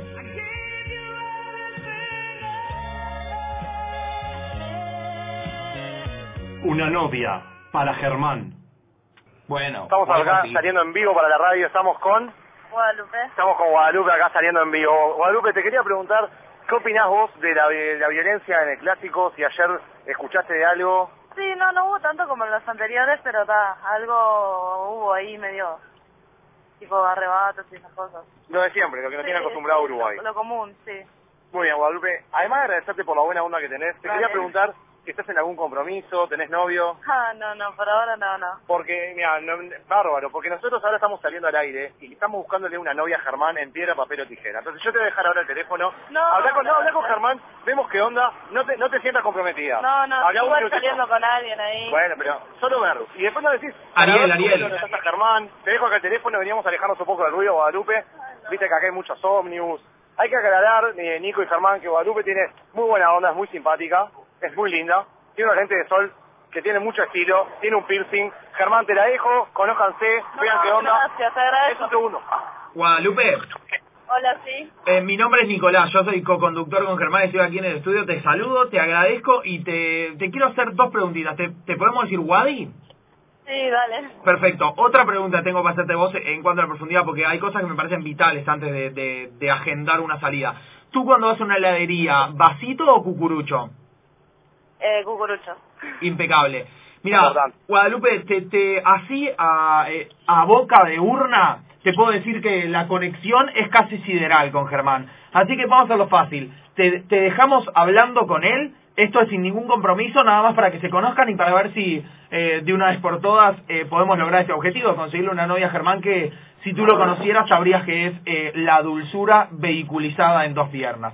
B: Una novia para Germán.
Q: Bueno.
B: Estamos acá saliendo en vivo para la radio, estamos con...
R: Guadalupe.
B: Estamos con Guadalupe acá saliendo en vivo. Guadalupe, te quería preguntar, ¿qué opinás vos de la, de la violencia en el clásico? Si ayer escuchaste de algo.
R: Sí, no, no hubo tanto como en los anteriores, pero ta, algo hubo ahí medio tipo arrebatos y esas cosas.
B: Lo de siempre, lo que nos tiene
R: Sí,
B: acostumbrado
R: sí,
B: Uruguay.
R: Lo, lo común, sí.
B: Muy bien, Guadalupe. Además de agradecerte por la buena onda que tenés, te
R: Dale.
B: quería preguntar si estás en algún compromiso, tenés novio.
R: Ah, no, no, por ahora no, no.
B: Porque, mira, no, bárbaro, porque nosotros ahora estamos saliendo al aire y estamos buscándole una novia a Germán en piedra, papel o tijera. Entonces yo te voy a dejar ahora el teléfono.
R: No,
B: habla con, no,
R: no,
B: habla con
R: no.
B: Germán, vemos qué onda, no te, no te sientas comprometida.
R: No, no,
B: Hablá un
R: igual
B: minutito.
R: saliendo con alguien ahí.
B: Bueno, pero solo ver. Y después nos decís...
N: Ariel,
B: para ver
N: Ariel.
B: dónde estás a Germán, te dejo acá el teléfono, veníamos a alejarnos un poco del ruido, Guadalupe. Viste que acá hay muchos ómnibus. Hay que aclarar, eh, Nico y Germán, que Guadalupe tiene muy buena onda, es muy simpática, es muy linda, tiene unos lentes de sol que tiene mucho estilo, tiene un piercing. Germán, te la dejo, conójanse, vean qué onda.
R: Gracias, te agradezco.
B: Es un segundo.
N: Guadalupe,
R: Hola, sí.
F: Eh, mi nombre es Nicolás, yo soy co-conductor con Germán, estoy aquí en el estudio, te saludo, te agradezco y te, te quiero hacer dos preguntitas. ¿Te, te podemos decir Wadi?
R: Sí, dale.
F: Perfecto. Otra pregunta tengo para hacerte vos en cuanto a la profundidad, porque hay cosas que me parecen vitales antes de, de, de agendar una salida. ¿Tú cuando vas a una heladería, vasito o cucurucho?
R: Eh, cucurucho.
F: Impecable. Mira, Guadalupe, te, te, así a, eh, a boca de urna, te puedo decir que la conexión es casi sideral con Germán. Así que vamos a hacerlo fácil. Te, te dejamos hablando con él. Esto es sin ningún compromiso, nada más para que se conozcan y para ver si eh, de una vez por todas eh, podemos lograr este objetivo, conseguirle una novia a Germán que, si tú lo conocieras, sabrías que es eh, la dulzura vehiculizada en dos piernas.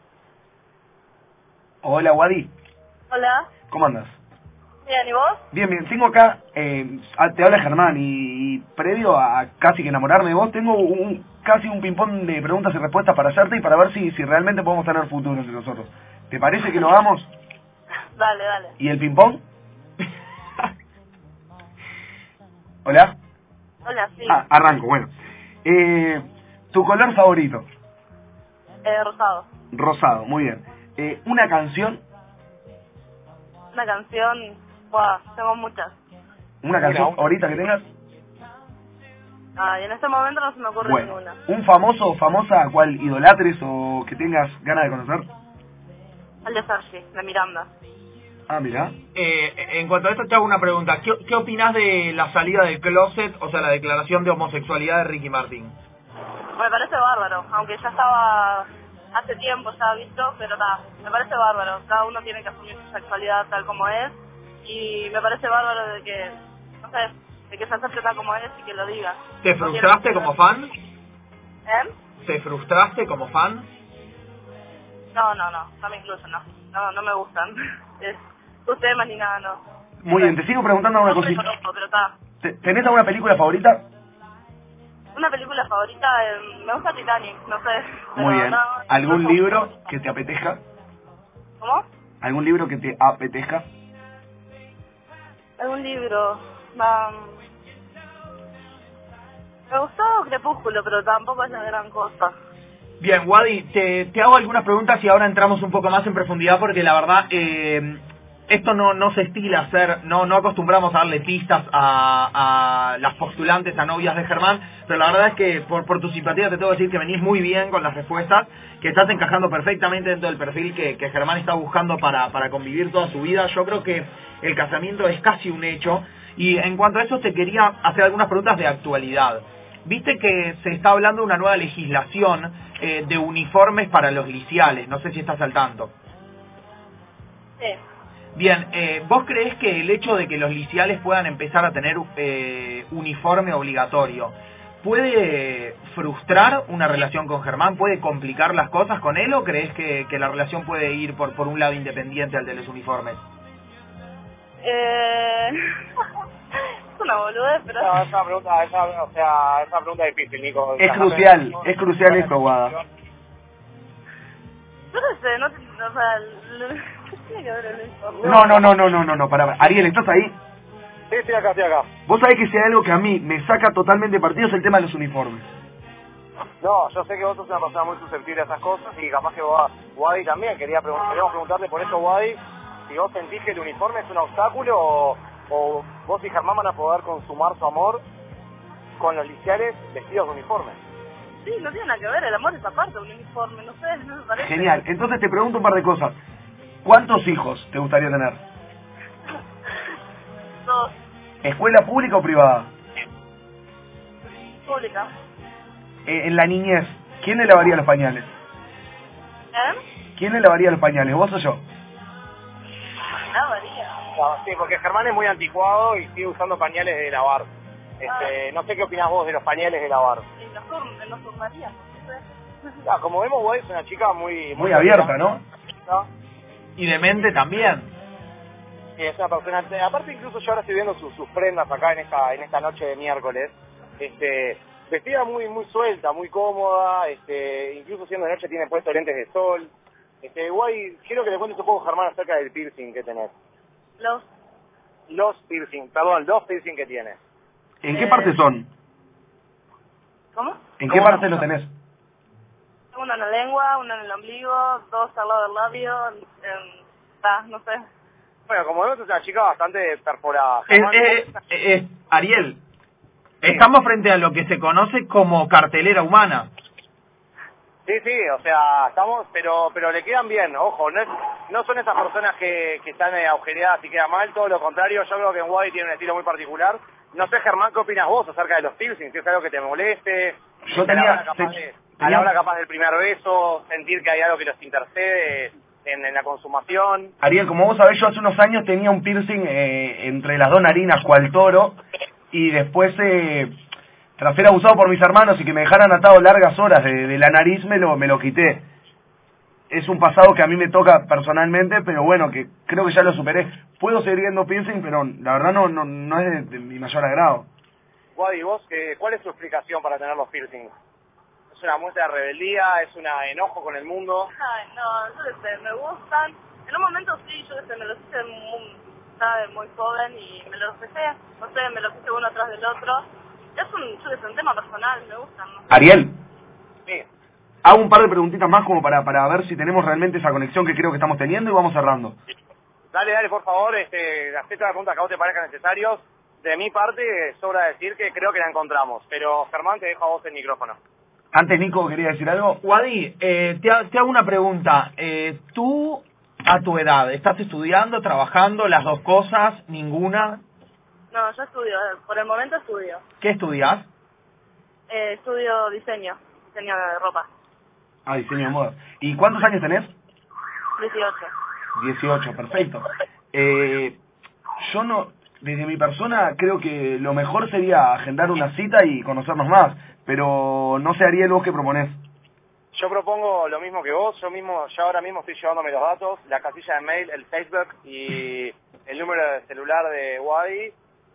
H: Hola, Wadi.
R: Hola.
H: ¿Cómo andas?
R: Bien, ¿y vos?
H: Bien, bien. Tengo acá, eh, te habla Germán y, y previo a casi que enamorarme de vos, tengo un, casi un ping-pong de preguntas y respuestas para hacerte y para ver si, si realmente podemos tener futuro entre nosotros. ¿Te parece que lo hagamos?
R: Dale, dale.
H: ¿Y el ping-pong? ¿Hola?
R: Hola, sí.
H: Ah, arranco, bueno. Eh, ¿Tu color favorito?
R: Eh, rosado.
H: Rosado, muy bien. Eh, ¿Una canción?
R: Una canción... Buah, tengo muchas.
H: ¿Una canción favorita que tengas?
R: Ah, y en este momento no se me ocurre
H: Bueno,
R: ninguna.
H: ¿un famoso o famosa a cual idolatres o que tengas ganas de conocer?
R: El de Sergi, de Miranda.
H: Ah, mira.
F: Eh, en cuanto a esto te hago una pregunta. ¿Qué, ¿Qué opinás de la salida del closet, o sea, la declaración de homosexualidad de Ricky Martin?
R: Me parece bárbaro, aunque ya estaba hace tiempo ya visto, pero nada, me parece bárbaro. Cada uno tiene que asumir su sexualidad tal como es, y me parece bárbaro de que, no sé, de que se acepte tal como es y que lo diga.
F: ¿Te frustraste como fan?
R: ¿Eh?
F: ¿Te frustraste como fan?
R: No, no, no, no me incluyo, no. No, no me gustan. Es, sus temas ni nada, no.
H: Muy bien, te sigo preguntando una
R: No me
H: cosita.
R: conozco, pero está.
H: ¿Te- ¿Tenés alguna película favorita?
R: Una película favorita, eh, me gusta Titanic, no sé. pero
H: Muy bien.
R: no,
H: ¿Algún
R: no-
H: libro que te apetezca?
R: ¿Cómo?
H: ¿Algún libro que te apetezca?
R: Algún libro. Um, me gustó Crepúsculo, pero tampoco es la gran cosa.
F: Bien, Wadi, te, te hago algunas preguntas y ahora entramos un poco más en profundidad porque la verdad eh, esto no, no se estila hacer, no, no acostumbramos a darle pistas a, a las postulantes, a novias de Germán, pero la verdad es que por, por tu simpatía te tengo que decir que venís muy bien con las respuestas, que estás encajando perfectamente dentro del perfil que, que Germán está buscando para, para convivir toda su vida. Yo creo que el casamiento es casi un hecho y en cuanto a eso te quería hacer algunas preguntas de actualidad. Viste que se está hablando de una nueva legislación eh, de uniformes para los liciales, no sé si estás al tanto.
R: Sí.
F: Bien, eh, ¿vos creés que el hecho de que los liciales puedan empezar a tener eh, uniforme obligatorio puede frustrar una relación con Germán? ¿Puede complicar las cosas con él o creés que, que la relación puede ir por, por un lado independiente al de los uniformes?
R: Eh... es una boludez, pero...
G: No, es una pregunta, es una, o sea, es una pregunta difícil, Nico.
H: Es crucial, es crucial esto, Guada.
R: Yo no sé, no, o sea, l- ¿qué tiene que ver el uniforme?
H: No, no, no, no, no, no, no, pará. Ariel, ¿estás ahí?
G: Sí, estoy acá, estoy acá.
H: Vos sabés que si hay algo que a mí me saca totalmente de partido es el tema de los uniformes.
G: No, yo sé que vos sos una persona muy susceptible a esas cosas y capaz que vos, Wadi también. Quería pregun- queríamos preguntarte por eso, Wadi, si vos sentís que el uniforme es un obstáculo o, o vos y Germán van a poder consumar su amor con los liciales vestidos de uniforme.
R: Sí, no tiene nada que ver, el amor es aparte, un uniforme, no sé, no me parece.
H: Genial. Entonces te pregunto un par de cosas. ¿Cuántos hijos te gustaría tener?
R: Dos,
H: ¿Escuela pública o privada?
R: pública.
H: Eh, en la niñez, ¿quién le lavaría los pañales?
R: ¿Eh?
H: ¿Quién le lavaría los pañales, vos o yo?
R: No, varía.
G: No, sí, porque Germán es muy anticuado y sigue usando pañales de lavar. Este, no sé qué opinás vos de los pañales de lavar.
R: Y los turnos, los turnaría, no sé.
G: Ah, como vemos, Wadi es una chica muy...
H: Muy abierta, ¿no?
G: ¿no?
F: Y de mente también.
G: Sí, es una persona... Aparte, incluso yo ahora estoy viendo sus, sus prendas acá en esta en esta noche de miércoles. Este, vestida muy muy suelta, muy cómoda. Este, incluso siendo de noche tiene puesto lentes de sol. Este, Wadi, quiero que le cuentes un poco, Germán, acerca del piercing que tenés.
R: Los...
G: Los piercing, perdón, los piercing que tienes.
H: ¿En qué parte son?
R: ¿Cómo?
H: ¿En qué parte lo tenés?
R: Uno en la lengua, uno en el ombligo, dos al lado del labio, en, ta, no sé.
G: Bueno, como vemos es una chica bastante perforada.
N: Eh,
G: Germán,
N: eh,
G: ¿cómo-
N: eh, eh, Ariel, estamos frente a lo que se conoce como cartelera humana.
G: Sí, sí, o sea, estamos, pero pero le quedan bien, ojo, no es, no son esas personas que, que están eh, agujereadas y quedan mal, todo lo contrario, yo creo que en Wadi tiene un estilo muy particular. No sé, Germán, ¿qué opinas vos acerca de los piercings? Si es algo que te moleste,
H: Yo
G: a la
H: tenía-
G: hora capaz,
H: te-
G: de- a
H: tenía-
G: la hora capaz del primer beso, sentir que hay algo que los intercede en, en la consumación.
H: Ariel, como vos sabés, yo hace unos años tenía un piercing eh, entre las dos narinas, cual toro, y después, eh, tras ser abusado por mis hermanos y que me dejaran atado largas horas de, de la nariz, me lo, me lo quité. Es un pasado que a mí me toca personalmente, pero bueno, que creo que ya lo superé. Puedo seguir viendo piercing, pero la verdad no no, no es de, de mi mayor agrado.
G: Wadi, vos, qué, ¿cuál es tu explicación para tener los piercings? ¿Es una muestra de rebeldía? ¿Es un enojo con el mundo?
R: Ay, no, yo qué sé, me gustan. En un momento sí, yo qué sé, me los hice muy, ¿sabes? muy joven y me los dejé, no sé, me los hice uno atrás del otro. Es un, yo qué sé, un tema personal, me gustan, ¿no?
H: Ariel,
G: Sí.
H: hago un par de preguntitas más como para, para ver si tenemos realmente esa conexión que creo que estamos teniendo y vamos cerrando.
G: Dale, dale, por favor, este, acepta las preguntas que a vos te parezcan necesarios. De mi parte, sobra decir que creo que la encontramos. Pero, Germán, te dejo a vos el micrófono.
H: Antes, Nico, ¿quería decir algo?
N: Wadi, eh, te, ha- te hago una pregunta. Eh, tú, a tu edad, ¿estás estudiando, trabajando, las dos cosas, ninguna?
R: No, yo estudio, eh, por el momento estudio.
N: ¿Qué estudias?
R: Eh, estudio diseño, diseño de ropa,
H: Ah, diseño de moda. ¿Y cuántos años tenés?
R: dieciocho.
H: dieciocho, perfecto. Eh, yo no, desde mi persona, creo que lo mejor sería agendar una cita y conocernos más. Pero no sé, Ariel, vos qué proponés.
G: Yo propongo lo mismo que vos. Yo mismo, yo ahora mismo estoy llevándome los datos, la casilla de mail, el Facebook y el número de celular de Wadi.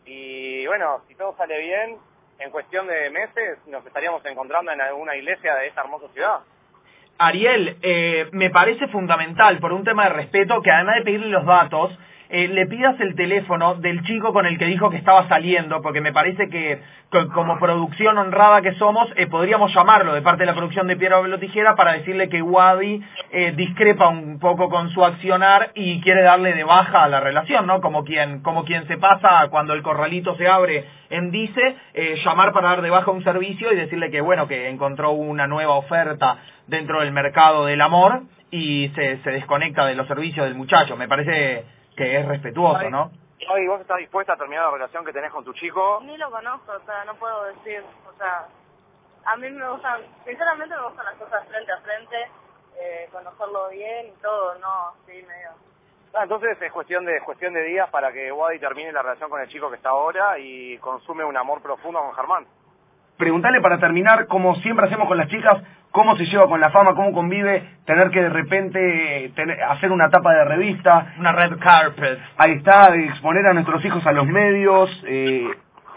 G: Y bueno, si todo sale bien, en cuestión de meses nos estaríamos encontrando en alguna iglesia de esta hermosa ciudad.
N: Ariel, eh, me parece fundamental, por un tema de respeto, que además de pedirle los datos, eh, le pidas el teléfono del chico con el que dijo que estaba saliendo, porque me parece que, co- como producción honrada que somos, eh, podríamos llamarlo de parte de la producción de Piedra, Papel o Tijera para decirle que Wadi eh, discrepa un poco con su accionar y quiere darle de baja a la relación, ¿no? Como quien, como quien se pasa cuando el corralito se abre en Dice, eh, llamar para dar de baja un servicio y decirle que, bueno, que encontró una nueva oferta dentro del mercado del amor y se, se desconecta de los servicios del muchacho. Me parece que es respetuoso, ¿no?
G: Wadi, ¿vos estás dispuesta a terminar la relación que tenés con tu chico?
R: Ni lo conozco, o sea, no puedo decir, o sea, a mí me gustan, sinceramente me gustan las cosas frente a frente, eh, conocerlo bien y todo, no, sí, medio.
G: Ah, entonces es cuestión de cuestión de días para que Wadi termine la relación con el chico que está ahora y consume un amor profundo con Germán.
H: Preguntale para terminar, como siempre hacemos con las chicas, cómo se lleva con la fama, cómo convive, tener que de repente tener- hacer una tapa de revista.
N: Una red carpet.
H: Ahí está, de exponer a nuestros hijos a los medios, eh,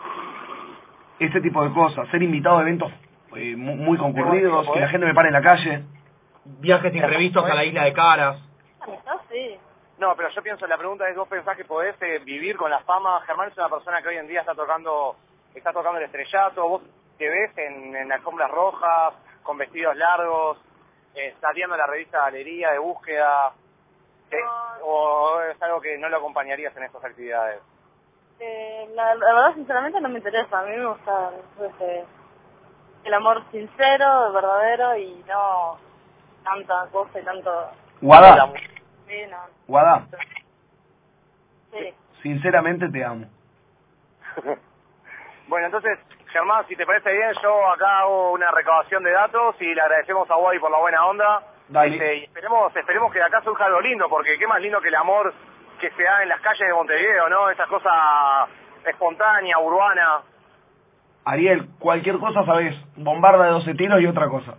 H: ese tipo de cosas, ser invitado a eventos eh, mu- muy concurridos, que la gente me pare en la calle.
N: Viajes imprevistos a la isla de Caras.
R: Amistad sí.
G: No, pero yo pienso, la pregunta es, ¿vos pensás que podés eh, vivir con la fama? Germán es una persona que hoy en día está tocando está tocando el estrellato, vos te ves en, en alfombras rojas, con vestidos largos, eh, saliendo a la revista Galería de búsqueda, eh, o es algo que no lo acompañarías en estas actividades?
R: Eh, la, la verdad, sinceramente, no me interesa. A mí me gusta este, el amor sincero, verdadero y no tanta cosa y tanto...
H: Guadá,
R: Sí, no.
H: Guadá,
R: Sí.
H: sinceramente te amo.
G: Bueno, entonces, Germán, si te parece bien, yo acá hago una recabación de datos y le agradecemos a Wadi por la buena onda.
H: Dale.
G: Este, y esperemos, esperemos que de acá surja algo lindo, porque qué más lindo que el amor que se da en las calles de Montevideo, ¿no? Esa cosa espontánea, urbana.
H: Ariel, cualquier cosa sabés, bombarda de doce tiros y otra cosa.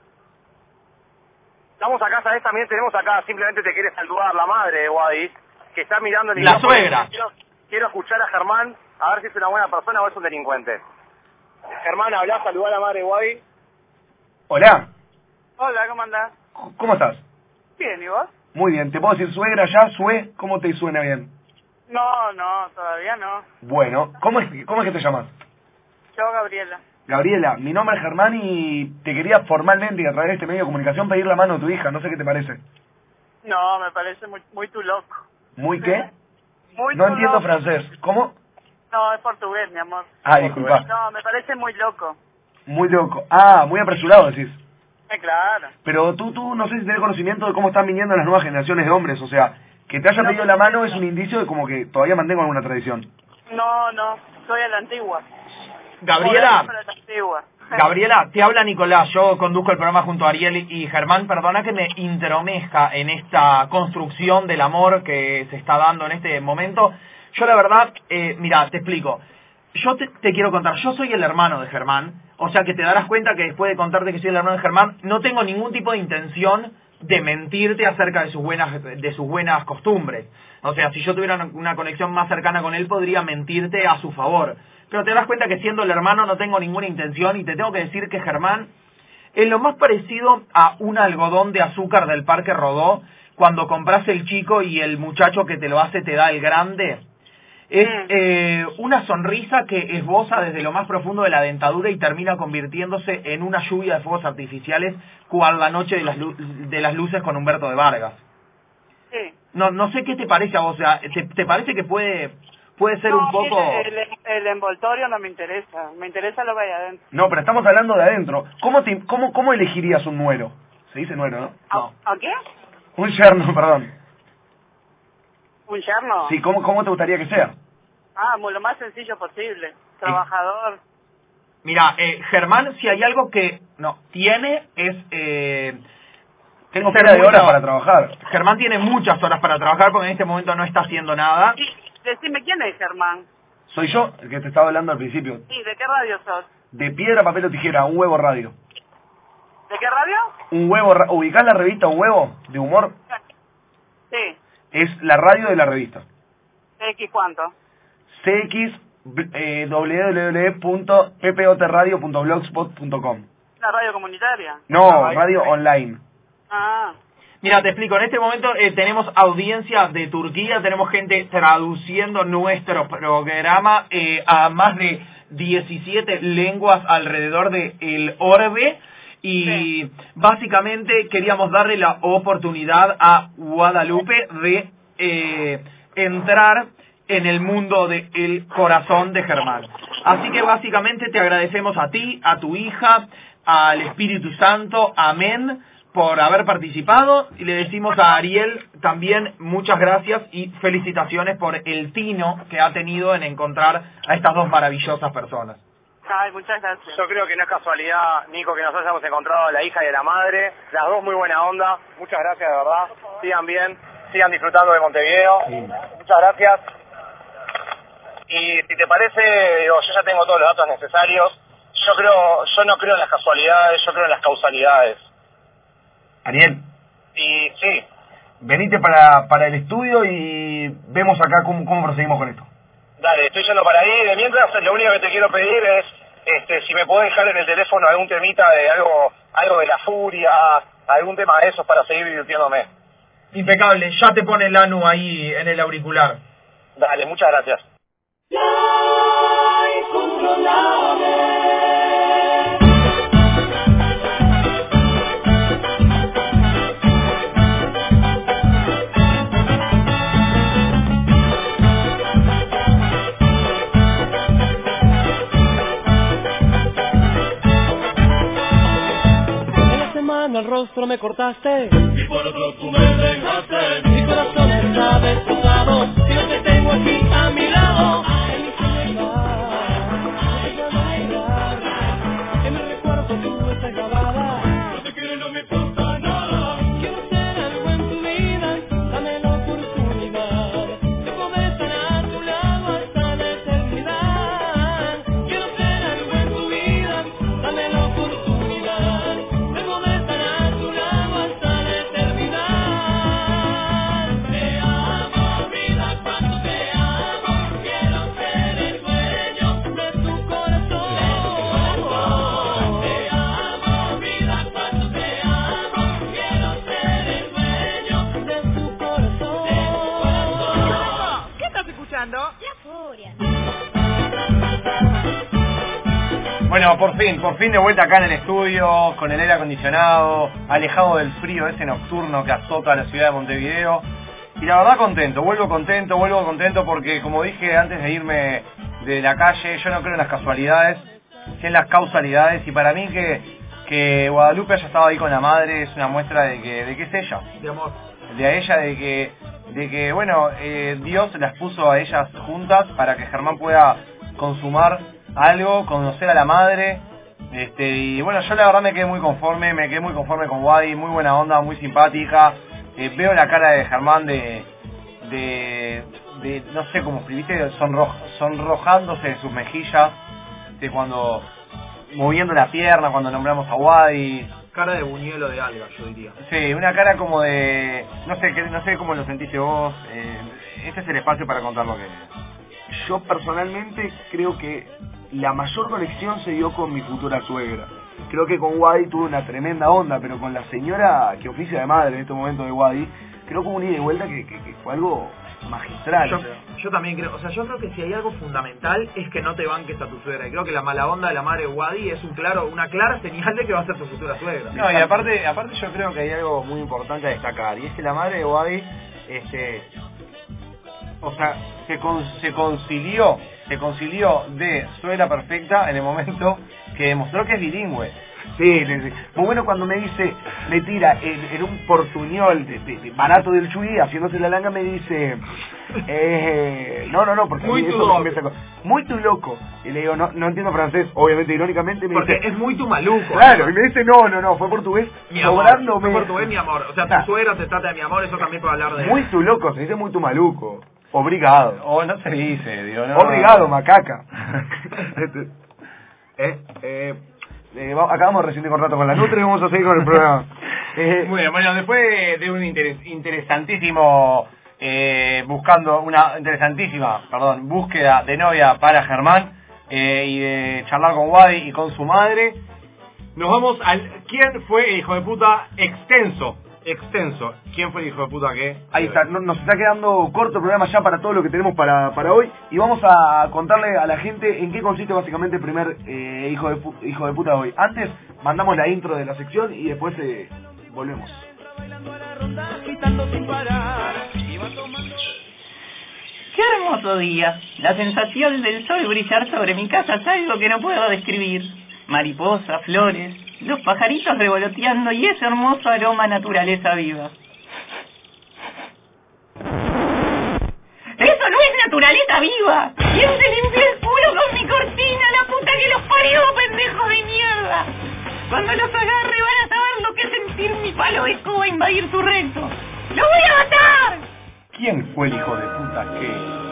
G: Estamos acá, ¿sabes? También tenemos acá, simplemente te quiere saludar la madre de Wadi, que está mirando el
N: La
G: micrófono.
N: suegra.
G: Quiero, quiero escuchar a Germán, a ver si es una buena persona o es un delincuente. Germán, hablá, saludá a la madre de Wadi.
H: Hola,
R: Hola, ¿cómo andás?
H: ¿cómo estás?
R: Bien, ¿y vos?
H: Muy bien, ¿te puedo decir suegra ya, sue? ¿Cómo te suena bien?
R: No, no, todavía no.
H: Bueno, ¿cómo es, cómo es que te llamas?
R: Yo, Gabriela.
H: Gabriela, mi nombre es Germán y te quería formalmente y a través de este medio de comunicación pedir la mano de tu hija, no sé qué te parece.
R: No, me parece muy, muy tu loco.
H: ¿Muy qué?
R: Muy
H: No
R: tu
H: entiendo
R: loco.
H: francés. ¿Cómo?
R: No, es portugués, mi amor.
H: Ah, disculpa.
R: No, me parece muy loco.
H: Muy loco. Ah, muy apresurado decís.
R: Eh, claro.
H: Pero tú, tú no sé si tenés conocimiento de cómo están viniendo las nuevas generaciones de hombres, o sea, que te haya pedido la mano es un indicio de como que todavía mantengo alguna tradición.
R: No, no, soy a la antigua.
N: Gabriela,
R: Soy a la antigua.
N: Gabriela, te habla Nicolás, yo conduzco el programa junto a Ariel y Germán, perdona que me intromezca en esta construcción del amor que se está dando en este momento. Yo la verdad, eh, mira, te explico, yo te, te quiero contar, yo soy el hermano de Germán, o sea que te darás cuenta que después de contarte que soy el hermano de Germán, no tengo ningún tipo de intención de mentirte acerca de sus buenas de sus buenas costumbres. O sea, si yo tuviera una, una conexión más cercana con él, podría mentirte a su favor. Pero te das cuenta que siendo el hermano no tengo ninguna intención y te tengo que decir que Germán es lo más parecido a un algodón de azúcar del Parque Rodó cuando compras el chico y el muchacho que te lo hace te da el grande. Es eh, una sonrisa que esboza desde lo más profundo de la dentadura y termina convirtiéndose en una lluvia de fuegos artificiales cual la noche de las, lu de las luces con Humberto de Vargas.
R: Sí.
N: No no sé qué te parece a vos, o sea, ¿te, te parece que puede puede ser
R: no,
N: un poco...?
R: El, el, el envoltorio no me interesa, me interesa lo que hay adentro.
H: No, pero estamos hablando de adentro. ¿Cómo, te, cómo, cómo elegirías un nuero? Se dice nuero, ¿no?
R: No. ¿A qué?
H: Un yerno, perdón.
R: ¿Un yerno?
H: Sí, ¿cómo, cómo te gustaría que sea?
R: Ah, lo más sencillo posible. Trabajador.
N: Mira, eh, Germán, si hay algo que no tiene es... Eh,
H: Tengo pila de horas para trabajar.
N: Germán tiene muchas horas para trabajar porque en este momento no está haciendo nada.
R: Sí, decime, ¿quién es Germán?
H: Soy yo, el que te estaba hablando al principio.
R: Sí, ¿de qué radio sos?
H: De Piedra, Papel o Tijera, Un Huevo Radio.
R: ¿De qué radio?
H: Un Huevo, ra ¿ubicás la revista Un Huevo de humor?
R: Sí.
H: Es la radio de la revista.
R: ¿X cuánto?
H: C X eh, w w w punto p p o t radio punto blogspot punto com.
R: ¿La radio comunitaria?
H: No, radio online.
R: Ah.
N: Mira, te explico, en este momento eh, tenemos audiencia de Turquía, tenemos gente traduciendo nuestro programa eh, a más de diecisiete lenguas alrededor del el orbe y sí. Básicamente queríamos darle la oportunidad a Guadalupe de eh, entrar en el mundo del corazón de Germán. Así que básicamente te agradecemos a ti, a tu hija, al Espíritu Santo, amén, por haber participado, y le decimos a Ariel también muchas gracias y felicitaciones por el tino que ha tenido en encontrar a estas dos maravillosas personas.
R: Ay, muchas gracias.
G: Yo creo que no es casualidad, Nico, que nos hayamos encontrado a la hija y a la madre, las dos muy buena onda, muchas gracias de verdad, sigan bien, sigan disfrutando de Montevideo, sí. Muchas gracias. Y si te parece, digo, yo ya tengo todos los datos necesarios, yo creo, yo no creo en las casualidades, yo creo en las causalidades.
H: Ariel.
G: Y sí.
H: Venite para, para el estudio y vemos acá cómo, cómo procedimos con esto.
G: Dale, estoy yendo para ahí. De mientras, lo único que te quiero pedir es, este, si me podés dejar en el teléfono algún temita de algo, algo de la furia, algún tema de esos para seguir divirtiéndome.
N: Impecable, ya te pone el Anu ahí en el auricular.
G: Dale, muchas gracias.
P: El rostro me cortaste y por otro tú me dejaste. Mi corazón está destrozado y no te tengo aquí a mi lado. En mi soledad, en mi recuerdo tú estás grabada. No te quiero, no me importa nada. Quiero hacer algo en tu vida, dame la oportunidad de poder estar a tu lado hasta la eternidad. Quiero hacer algo en tu vida, dame la oportunidad de poder estar a tu lado hasta la eternidad. Te amo, vida, cuando
G: Bueno, por fin, por fin de vuelta acá en el estudio, con el aire acondicionado, alejado del frío ese nocturno que azota la ciudad de Montevideo. Y la verdad contento, vuelvo contento, vuelvo contento porque como dije antes de irme de la calle, yo no creo en las casualidades, sino en las causalidades. Y para mí que, que Guadalupe haya estado ahí con la madre es una muestra de que, de que es ella.
N: De amor.
G: De a ella, de que, de que bueno, eh, Dios las puso a ellas juntas para que Germán pueda consumar algo, conocer a la madre, este y bueno, yo la verdad me quedé muy conforme, me quedé muy conforme con Wadi, muy buena onda, muy simpática, eh, veo la cara de Germán de, de, de no sé cómo escribiste, sonro, sonrojándose de sus mejillas, de cuando, moviendo la pierna cuando nombramos a Wadi.
N: Cara de buñuelo de alga, yo diría.
G: Sí, una cara como de, no sé, que, no sé cómo lo sentiste vos, eh, este es el espacio para contar lo que es.
H: Yo personalmente creo que la mayor conexión se dio con mi futura suegra. Creo que con Wadi tuve una tremenda onda, pero con la señora que oficia de madre en este momento de Wadi, creo que hubo un ida y vuelta que, que, que fue algo magistral.
N: Yo,
H: o sea.
N: yo también creo, o sea, yo creo que si hay algo fundamental es que no te banques a tu suegra. Y creo que la mala onda de la madre de Wadi es un claro, una clara señal de que va a ser tu futura suegra.
G: No, y aparte, aparte yo creo que hay algo muy importante a destacar, y es que la madre de Wadi, este, o sea, se, con, se concilió, se concilió de suegra perfecta en el momento que demostró que es bilingüe.
H: Sí, sí, sí. Muy bueno cuando me dice, me tira en, en un portuñol de, de, de barato del Chuy, haciéndose la langa, me dice, eh, no, no, no, porque
N: muy
H: eso
N: tu
H: me empieza con, muy tu loco. Y le digo, no, no entiendo francés, obviamente irónicamente me
N: porque
H: dice,
N: es muy tu maluco.
H: Claro, y me dice, no, no, no, fue portugués,
N: mi amor,
H: sobrándome.
N: fue portugués, mi amor. O sea, tu
H: nah.
N: suegra te trata de mi amor, eso también puede hablar de
H: Muy tu loco, se dice muy tu maluco. Obrigado.
G: O no se dice, digo, no.
H: Obrigado, macaca. eh, eh, eh, va- acabamos recién de contrato con la Nutri y vamos a seguir con el programa. Eh,
G: Muy bien, bueno, después de, de un interes- interesantísimo, eh, buscando una interesantísima, perdón, búsqueda de novia para Germán, eh, y de charlar con Wadi y con su madre, nos vamos al ¿quién fue el hijo de puta extenso? Extenso. ¿Quién fue el hijo de puta que?
H: Ahí está, no- nos está quedando corto el programa ya para todo lo que tenemos para, para hoy y vamos a contarle a la gente en qué consiste básicamente el primer eh, hijo, de pu- hijo de puta de hoy. Antes mandamos la intro de la sección y después eh, volvemos.
C: ¡Qué hermoso día! La sensación del sol brillar sobre mi casa es algo que no puedo describir. Mariposas, flores, los pajaritos revoloteando y ese hermoso aroma a naturaleza viva. ¡Eso no es naturaleza viva! ¿Quién se limpió el culo con mi cortina? ¡La puta que los parió, pendejo de mierda! Cuando los agarre van a saber lo que es sentir mi palo de escoba invadir su recto. ¡Lo voy a matar!
G: ¿Quién fue el hijo de puta que?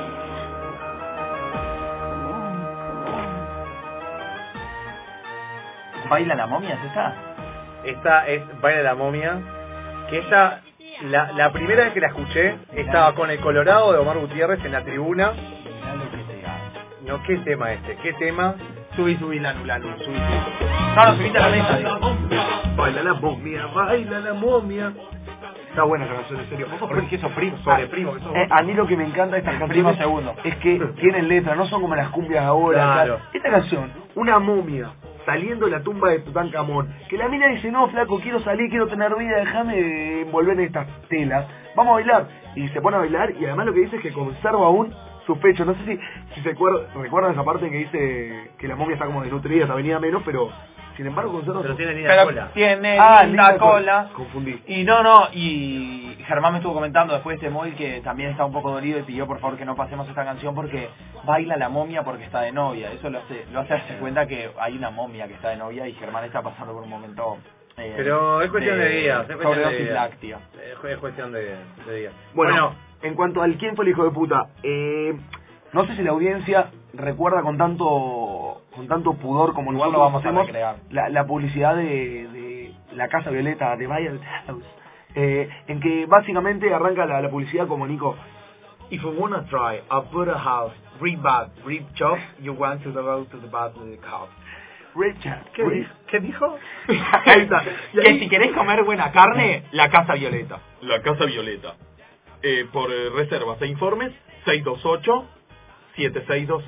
Q: ¿Baila la momia, es esa?
G: Esta es Baila la momia, que ella, la, la primera vez que la escuché, estaba con el Colorado de Omar Gutiérrez en la tribuna. No, ¿qué tema este? ¿Qué tema?
N: Subí, subí, la nula, subí, subí.
G: No, no, subiste a la mesa, digo.
E: Baila la momia, baila la momia. Está buena esa canción, en serio. ¿Vos sos
G: que sos primo?
E: Sobre primo, que sos
H: Eh, a mí lo que me encanta de estas
G: Primo
H: canciones
G: segundo.
H: es que tienen letra, no son como las cumbias de ahora.
E: Claro.
H: tal. Esta canción, una momia saliendo de la tumba de Tutankamón, que la mina dice, no flaco, quiero salir, quiero tener vida, déjame envolver en estas telas, vamos a bailar. Y se pone a bailar y además lo que dice es que conserva aún su pecho. No sé si, si se acuer- recuerdan esa parte en que dice que la momia está como desnutrida, está venida menos, pero sin embargo conserva
G: Pero
H: su...
G: tiene linda
Q: Pero
G: cola.
Q: tiene
H: Ah,
Q: linda
H: linda
Q: cola.
H: Confundí.
Q: Y no, no, y Germán me estuvo comentando después de este móvil que también está un poco dolido y pidió por favor que no pasemos esta canción porque baila la momia porque está de novia. Eso lo hace, lo hace darse cuenta que hay una momia que está de novia y Germán está pasando por un momento... eh,
G: Pero es cuestión de, días, es cuestión de
Q: sobredosis
G: días.
Q: láctea.
G: Es, es cuestión de, de días.
H: Bueno,
G: Bueno,
H: en cuanto al quién fue el hijo de puta, eh, no sé si la audiencia recuerda con tanto con tanto pudor como
Q: Igual
H: nosotros
Q: lo vamos a
H: hacemos
Q: recrear.
H: la, la publicidad de, de la Casa Violeta, de Violet House, eh, en que básicamente arranca la, la publicidad como Nico.
E: If you wanna try a better house, rip bad, rip chop, you want to go to the bad house.
H: Richard,
E: ¿Qué,
H: Rich-
E: dijo? ¿Qué dijo? Ahí está. Y
N: Que
E: ahí-
N: si querés comer buena carne, la Casa Violeta.
S: La Casa Violeta. Eh, por eh, reservas e informes, seis dos ocho, siete seis dos seis.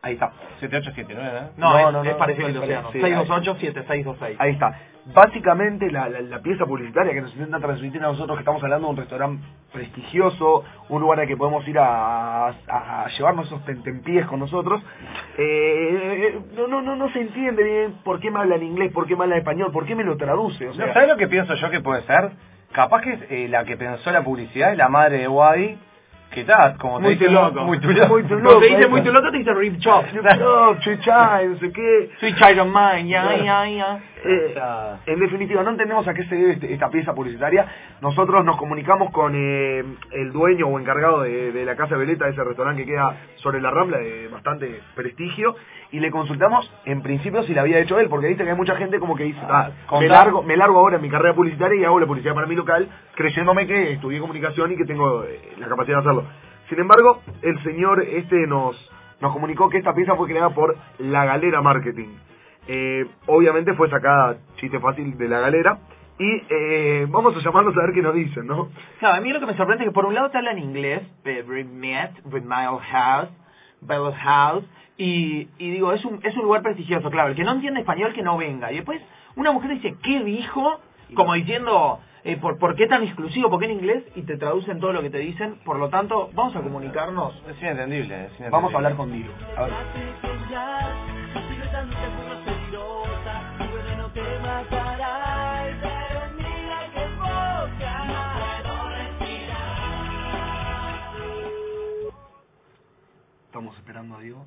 H: Ahí está.
G: siete ocho siete nueve, ¿eh?
Q: No,
H: No,
Q: es,
H: no,
Q: es
H: no,
Q: parecido al de
H: es
Q: Océano.
H: parecido,
Q: seis
H: ahí.
Q: dos ocho siete seis dos seis.
H: Ahí está. Básicamente la, la, la pieza publicitaria que nos intenta transmitir a nosotros, que estamos hablando de un restaurante prestigioso, un lugar al que podemos ir a, a, a llevarnos esos tentempiés con nosotros, eh, no, no, no, no se entiende bien por qué me habla en inglés, por qué me habla en español, por qué me lo traduce. O sea,
G: ¿No sabes lo que pienso yo que puede ser? Capaz que eh, la que pensó la publicidad es la madre de Wadi, que está, como te
Q: Muy
G: dice,
Q: tu loco.
G: muy tu loco.
H: Muy tu
Q: Cuando
H: loco,
Q: te dice
H: ahí
Q: muy
H: está.
Q: tu loco, te dice rib chop.
H: No, chuchay, no sé qué.
Q: Soy Child of Mine, ya, ya, ya.
H: Eh, en definitiva, no entendemos a qué se debe este- esta pieza publicitaria. Nosotros nos comunicamos con eh, el dueño o encargado de, de la Casa Violeta, de ese restaurante que queda sobre la Rambla, de bastante prestigio, y le consultamos en principio si la había hecho él, porque viste que hay mucha gente como que dice, ah, me,
G: contá.
H: largo, me largo ahora en mi carrera publicitaria y hago la publicidad para mi local, creyéndome que estudié comunicación y que tengo eh, la capacidad de hacerlo. Sin embargo, el señor este nos, nos comunicó que esta pieza fue creada por La Galera Marketing. Eh, obviamente fue sacada, chiste fácil, de La Galera. Y eh, vamos a llamarlos a ver qué nos dicen, ¿no?
Q: No, a mí lo que me sorprende es que por un lado te habla en inglés, eh, we met with my old house, Bell's house, y, y digo, es un, es un lugar prestigioso, claro, el que no entiende español que no venga. Y después una mujer dice, ¿qué dijo? Como diciendo, eh, ¿por, ¿por qué tan exclusivo? ¿Por qué en inglés? Y te traducen todo lo que te dicen, por lo tanto, vamos a comunicarnos.
G: Es inentendible, es inentendible.
H: Vamos a hablar con Diego. A ver. Estamos esperando a Diego.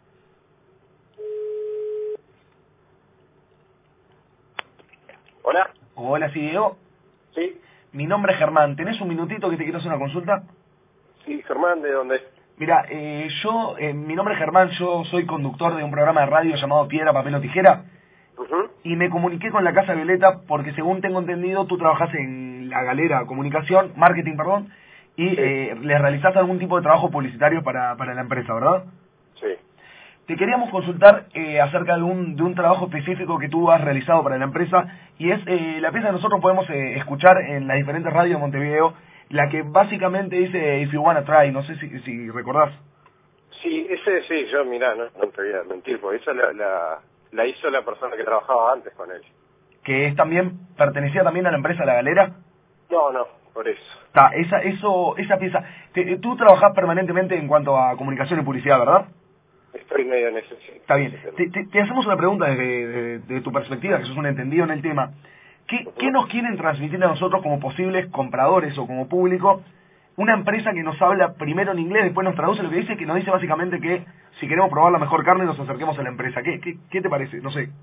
S: Hola.
H: Hola, sí, Diego.
S: Sí.
H: Mi nombre es Germán. ¿Tenés un minutito que te quiero hacer una consulta?
S: Sí, Germán, ¿de dónde?
H: Mira, eh, yo, eh, mi nombre es Germán, yo soy conductor de un programa de radio llamado Piedra, Papel o Tijera.
S: Uh-huh.
H: Y me comuniqué con la Casa Violeta porque, según tengo entendido, tú trabajas en La Galera Comunicación, Marketing, perdón, y eh, les realizás algún tipo de trabajo publicitario para, para la empresa, ¿verdad?
S: Sí.
H: Te queríamos consultar eh, acerca de un, de un trabajo específico que tú has realizado para la empresa, y es eh, la pieza que nosotros podemos eh, escuchar en las diferentes radios de Montevideo, la que básicamente dice If You Wanna Try, no sé si, si recordás.
S: Sí, ese sí, yo mirá, no, no te voy a mentir, porque esa la, la, la hizo la persona que trabajaba antes con él.
H: Que es también, pertenecía también a la empresa La Galera.
S: No, no, por eso.
H: Está, esa, eso, esa pieza. Te, tú trabajás permanentemente en cuanto a comunicación y publicidad, ¿verdad?
S: Estoy medio en eso, sí.
H: Está bien. Te, te, te hacemos una pregunta desde de, de tu perspectiva, que sos un entendido en el tema. ¿Qué, ¿Qué nos quieren transmitir a nosotros como posibles compradores o como público? Una empresa que nos habla primero en inglés, después nos traduce lo que dice, que nos dice básicamente que si queremos probar la mejor carne nos acerquemos a la empresa. ¿Qué, qué, qué te parece? No sé.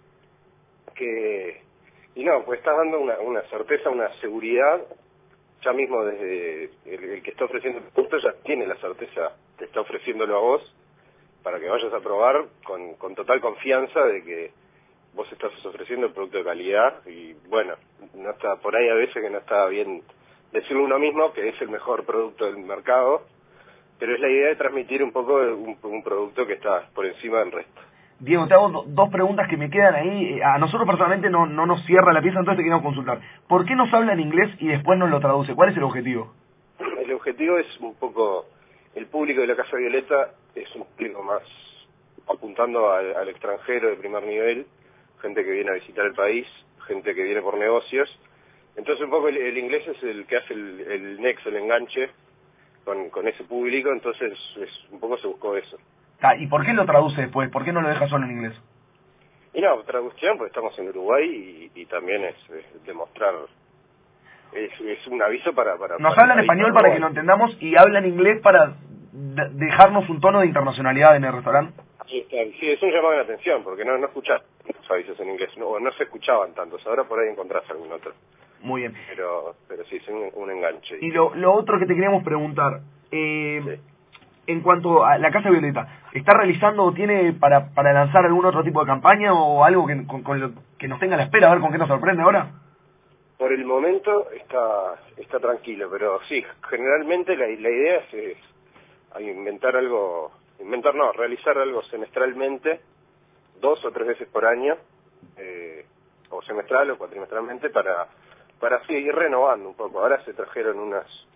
S: Que, y no, pues estás dando una, una certeza, una seguridad, ya mismo desde el, el que está ofreciendo el producto ya tiene la certeza, te está ofreciéndolo a vos, para que vayas a probar con, con total confianza de que vos estás ofreciendo el producto de calidad. Y bueno, no está por ahí a veces que no está bien decirlo uno mismo que es el mejor producto del mercado, pero es la idea de transmitir un poco un, un producto que está por encima del resto.
H: Diego, te hago do, dos preguntas que me quedan ahí. A nosotros personalmente no, no nos cierra la pieza, entonces te queremos consultar. ¿Por qué nos habla en inglés y después nos lo traduce? ¿Cuál es el objetivo?
S: El objetivo es un poco, el público de la Casa Violeta es un público más apuntando al, al extranjero de primer nivel, gente que viene a visitar el país, gente que viene por negocios. Entonces un poco el, el inglés es el que hace el, el nexo, el enganche con, con ese público, entonces es, un poco se buscó eso.
H: Ah, ¿y por qué lo traduce después? ¿Por qué no lo deja solo en inglés?
S: Y no, traducción, pues estamos en Uruguay y, y también es, es demostrar, es, es un aviso para... para
H: Nos
S: para
H: habla en
S: el país,
H: español
S: para
H: para que lo entendamos y habla en inglés para de- dejarnos un tono de internacionalidad en el restaurante.
S: Sí, está, sí, es un llamado de atención, porque no, no escuchás los avisos en inglés, no, o no se escuchaban tantos, ahora por ahí encontrás algún otro.
H: Muy bien.
S: Pero pero sí, es un, un enganche.
H: Y lo, lo otro que te queríamos preguntar, eh, sí. En cuanto a la Casa Violeta, ¿está realizando o tiene para, para lanzar algún otro tipo de campaña o algo que, con, con lo, que nos tenga a la espera, a ver con qué nos sorprende ahora?
S: Por el momento está está tranquilo, pero sí, generalmente la, la idea es, es inventar algo, inventar no, realizar algo semestralmente, dos o tres veces por año, eh, o semestral o cuatrimestralmente, para para así ir renovando un poco. Ahora se trajeron unas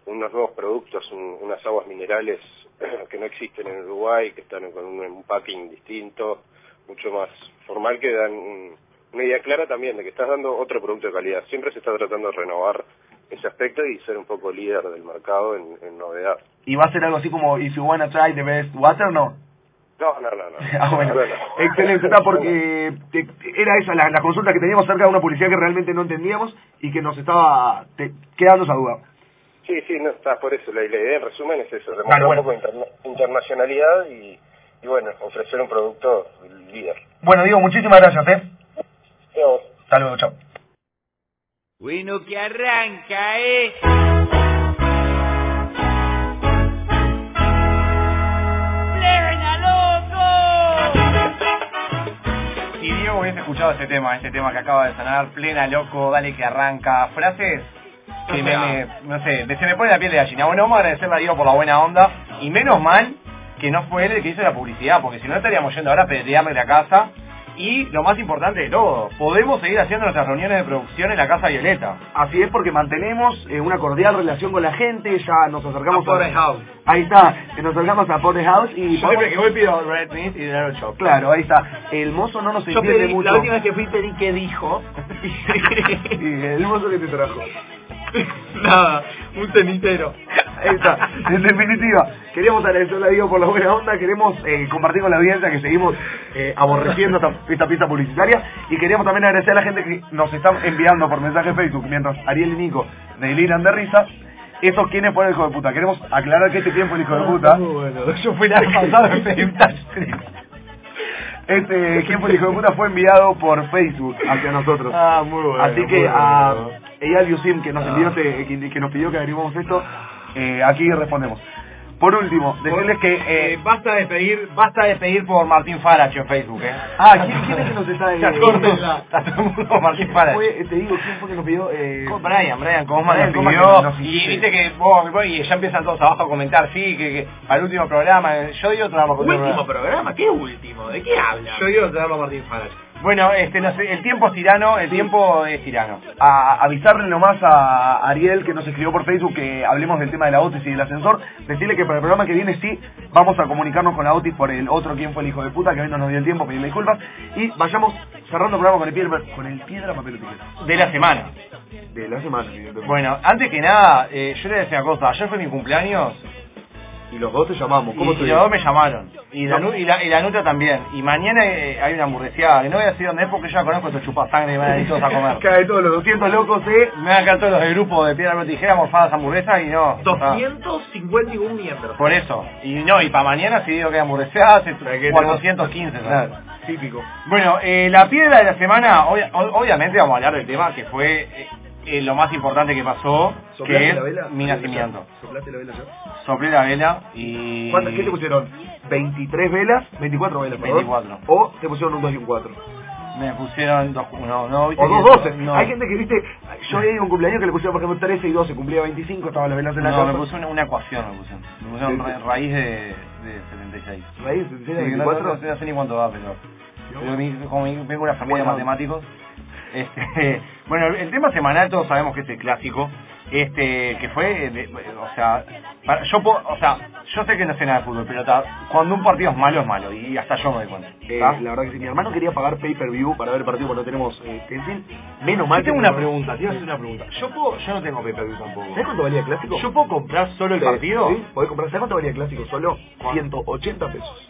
S: unos nuevos productos, un- unas aguas minerales que no existen en Uruguay, que están con un, un packing distinto, mucho más formal, que dan un- una idea clara también de que estás dando otro producto de calidad. Siempre se está tratando de renovar ese aspecto y ser un poco líder del mercado en, en novedad.
H: ¿Y va a ser algo así como If you wanna try the best water, no?
S: No, no, no, no.
H: Ah, bueno, excelente, está porque te- era esa la, la consulta que teníamos acerca de una publicidad que realmente no entendíamos y que nos estaba te- quedando esa duda.
S: Sí, sí, no, está por eso. La, la idea en resumen es eso, demostrar
H: Claro, bueno.
S: un poco de interna- internacionalidad y, y bueno, ofrecer un producto líder.
H: Bueno, Diego, muchísimas gracias, ¿eh?
S: Chao.
H: Hasta luego, chao.
M: Bueno, que arranca, ¿eh?
G: Si Diego hubiese escuchado este tema, este tema que acaba de sonar, plena loco, dale que arranca, frases que me, me- no sé, me- se me pone la piel de gallina. Bueno, vamos a agradecerle a Diego por la buena onda y menos mal que no fue él el que hizo la publicidad, porque si no estaríamos yendo ahora a pelearle la casa. Y lo más importante de todo, podemos seguir haciendo nuestras reuniones de producción en la Casa Violeta.
H: Así es, porque mantenemos eh, una cordial relación con la gente, ya nos acercamos
G: A Porter House.
H: Ahí está, eh, nos acercamos a Porter House y...
G: Yo siempre que voy pido Red Meat y dinero Chop.
H: Claro, ahí está. El mozo no nos
N: Yo
H: entiende
N: pedí,
H: mucho.
N: la última vez que fui pedí que dijo.
H: Y el mozo que te trajo.
N: Nada, un cenicero.
H: Ahí está. En definitiva, queríamos agradecerle a Diego por la buena onda, queremos eh, compartir con la audiencia que seguimos eh, aborreciendo esta, esta pista publicitaria y queríamos también agradecer a la gente que nos está enviando por mensaje de Facebook mientras Ariel y Nico deliran de risa. Esos quienes fueron el hijo de puta. Queremos aclarar que este tiempo el hijo de puta.
G: Yo fui la pasada en Facebook.
H: Este, ¿quién fue el hijo de puta? Fue enviado por Facebook hacia nosotros.
G: Ah, muy bueno.
H: Así que
G: muy
H: a
G: bueno.
H: Eyal Yusim, que nos envió este, que, que nos pidió que averiguemos esto, eh, aquí respondemos. Por último, decirles que...
G: Eh, basta de pedir, basta de pedir por Martín Farach en Facebook, ¿eh?
H: Ah, ¿quién, quién es que nos está... Eh,
G: Ya, córtenla. Está todo el mundo con Martín Farach.
H: Fue, eh, te digo, ¿quién fue que nos pidió? Eh,
G: Brian, Brian Cosman
H: Brian
G: nos
H: Cosman
G: pidió,
H: que nos
G: y
H: insiste.
G: viste que vos, vos, y ya empiezan todos abajo a comentar, sí, que, que para el último programa, yo digo traerlo por
N: ¿Último programa? ¿Qué último? ¿De qué habla?
G: Yo digo traerlo a Martín Farach. Bueno, este, no sé, el tiempo es tirano, el tiempo es tirano.
H: A avisarle nomás a Ariel, que nos escribió por Facebook, que hablemos del tema de la Otis y del ascensor, decirle que para el programa que viene sí vamos a comunicarnos con la Otis por el otro quien fue el hijo de puta, que hoy no nos dio el tiempo, pedirle disculpas, y vayamos cerrando el programa con el piedra, con el piedra, papel o tijera.
G: De la semana.
H: De la semana, evidentemente.
G: Bueno, antes que nada, eh, yo le decía una cosa, ayer fue mi cumpleaños.
H: Y los dos te llamamos, ¿cómo
G: y,
H: te
G: y
H: digo?
G: los dos me llamaron. Y la,
H: No.
G: nu- y la, y la Nutra también. Y mañana eh, hay una hamburgueseada, que no voy a decir dónde es porque yo ya conozco estos chupasangre y van a ir todos a comer.
H: Cae todos los doscientos locos, ¿eh?
G: Me van a quedar todos los del grupo de Piedra, Papel, Tijera, morfadas, hamburguesas y no.
N: doscientos cincuenta y uno miembros.
G: Ah, por eso. Y no, y para mañana si digo que hay hamburguesadas, es cuatrocientos quince.
H: Claro,
G: ¿sabes?
H: típico.
G: Bueno, eh, la piedra de la semana, obvia- o- obviamente vamos a hablar del tema que fue eh, eh, lo más importante que pasó,
H: ¿Soplaste
G: que es
H: la vela?
G: mi nacimiento.
H: ¿Soplaste la vela ya?
G: Soplé la vela y...
H: ¿Cuántas, ¿Qué te pusieron? ¿veintitrés velas? ¿veinticuatro velas, perdón?
G: veinticuatro.
H: ¿O te pusieron un dos y un cuatro?
G: Me pusieron dos... No, no, ¿viste
H: O
G: que-
H: dos doce.
G: No,
H: Hay gente que, viste, yo había ido a un cumpleaños que le pusieron, por ejemplo, trece y doce, cumplía veinticinco, estaban las velas en la
G: no
H: casa.
G: me pusieron una, una ecuación, me pusieron. Me pusieron ra- raíz de, de setenta y seis.
H: ¿Raíz de setenta y seis,
G: Sí, no,
H: veinticuatro?
G: no, no sé- no sé ni cuánto da, pero... pero mi- como mi- vengo de una familia de
H: Bueno.
G: matemáticos. Este, bueno, el tema semanal todos sabemos que es el clásico. Este, que fue, de- o sea, para- yo puedo- o sea, yo sé que no sé nada de fútbol, pero ta, cuando un partido es malo es malo y hasta yo me doy cuenta.
H: Eh,
G: ¿tá?
H: la verdad que sí, mi hermano quería pagar pay-per-view para ver el partido porque no tenemos eh, Tencent. Menos mal
G: Yo
H: que
G: tengo una
H: no-
G: pregunta, te iba a hacer una pregunta. Yo puedo, yo no tengo pay-per-view tampoco.
H: ¿Sabes cuánto valía el clásico?
G: ¿Yo puedo comprar solo el
H: Sí,
G: partido?
H: Sí, podés comprar. ¿Sabes cuánto valía el clásico? Solo ciento ochenta pesos.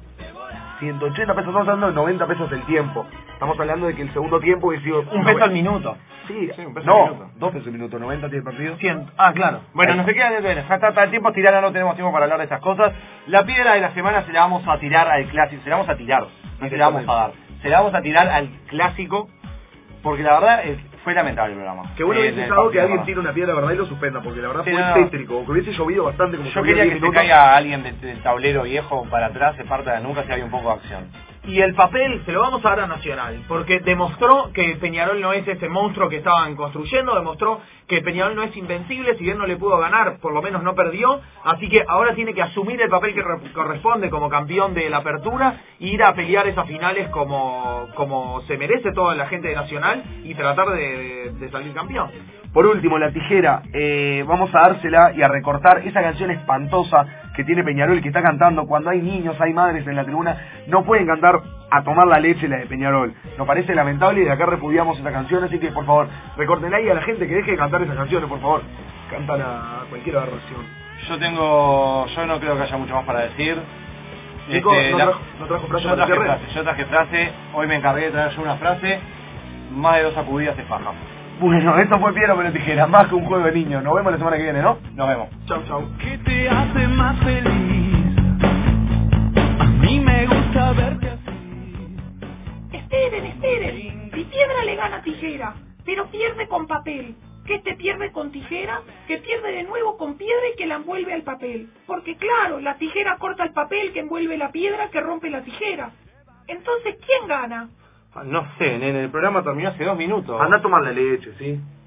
H: ciento ochenta pesos, estamos hablando de noventa pesos el tiempo. Estamos hablando de que el segundo tiempo hubiese sido...
G: Un peso al minuto.
H: Sí,
G: Sí, un peso
H: no,
G: al minuto.
H: dos pesos al minuto, noventa tiene el partido.
G: cien. Ah, claro. Bueno, no sé qué, ya está, está el tiempo tirana, no tenemos tiempo para hablar de estas cosas. La piedra de la semana se la vamos a tirar al clásico, se la vamos a tirar, no se la vamos a dar. Se la vamos a tirar al clásico, porque la verdad es, fue lamentable el programa.
H: Que bueno
G: Eh,
H: hubiese
G: del
H: estado que
G: partido,
H: alguien
G: la
H: tire una piedra, ¿verdad? Y lo suspenda, porque la verdad
G: Sí,
H: fue
G: no.
H: tétrico. O que hubiese llovido bastante, como
G: Yo
H: llovió
G: quería
H: diez
G: que se
H: minutos.
G: caiga alguien de- del tablero viejo para atrás, se parta de la nuca si había un poco de acción.
N: Y el papel se lo vamos a dar a Nacional, porque demostró que Peñarol no es ese monstruo que estaban construyendo, demostró que Peñarol no es invencible, si bien no le pudo ganar, por lo menos no perdió, así que ahora tiene que asumir el papel que re- corresponde como campeón de la apertura, e ir a pelear esas finales como, como se merece toda la gente de Nacional y tratar de, de, de salir campeón.
H: Por último, la tijera, eh, vamos a dársela y a recortar esa canción espantosa que tiene Peñarol, que está cantando cuando hay niños, hay madres en la tribuna, no pueden cantar A Tomar la Leche la de Peñarol. Nos parece lamentable y de acá repudiamos esa canción, así que por favor, recórtenla y a la gente que deje de cantar esas canciones, por favor. Cantan a cualquier aberración.
G: Yo tengo, yo no creo que haya mucho más para decir.
H: Nico,
G: Este,
H: ¿no
G: la-
H: trajo- no trajo frase
G: yo
H: para
G: traje
H: cierre?
G: frase, yo traje frase, hoy me encargué de traer yo una frase, más de dos sacudidas se faja.
H: Bueno, esto fue Piedra, Papel o Tijera, más que un juego de niños. Nos vemos la semana que viene, ¿no?
G: Nos vemos.
H: Chau, chau.
P: ¿Qué te hace más feliz? A mí me gusta verte así.
K: Esperen, esperen. Si piedra le gana a tijera, pero pierde con papel. Que este pierde con tijera, que pierde de nuevo con piedra y que la envuelve al papel. Porque claro, la tijera corta el papel que envuelve la piedra que rompe la tijera. Entonces, ¿quién gana?
G: No sé, nene, el programa terminó hace dos minutos.
H: Anda a tomar la leche, ¿sí?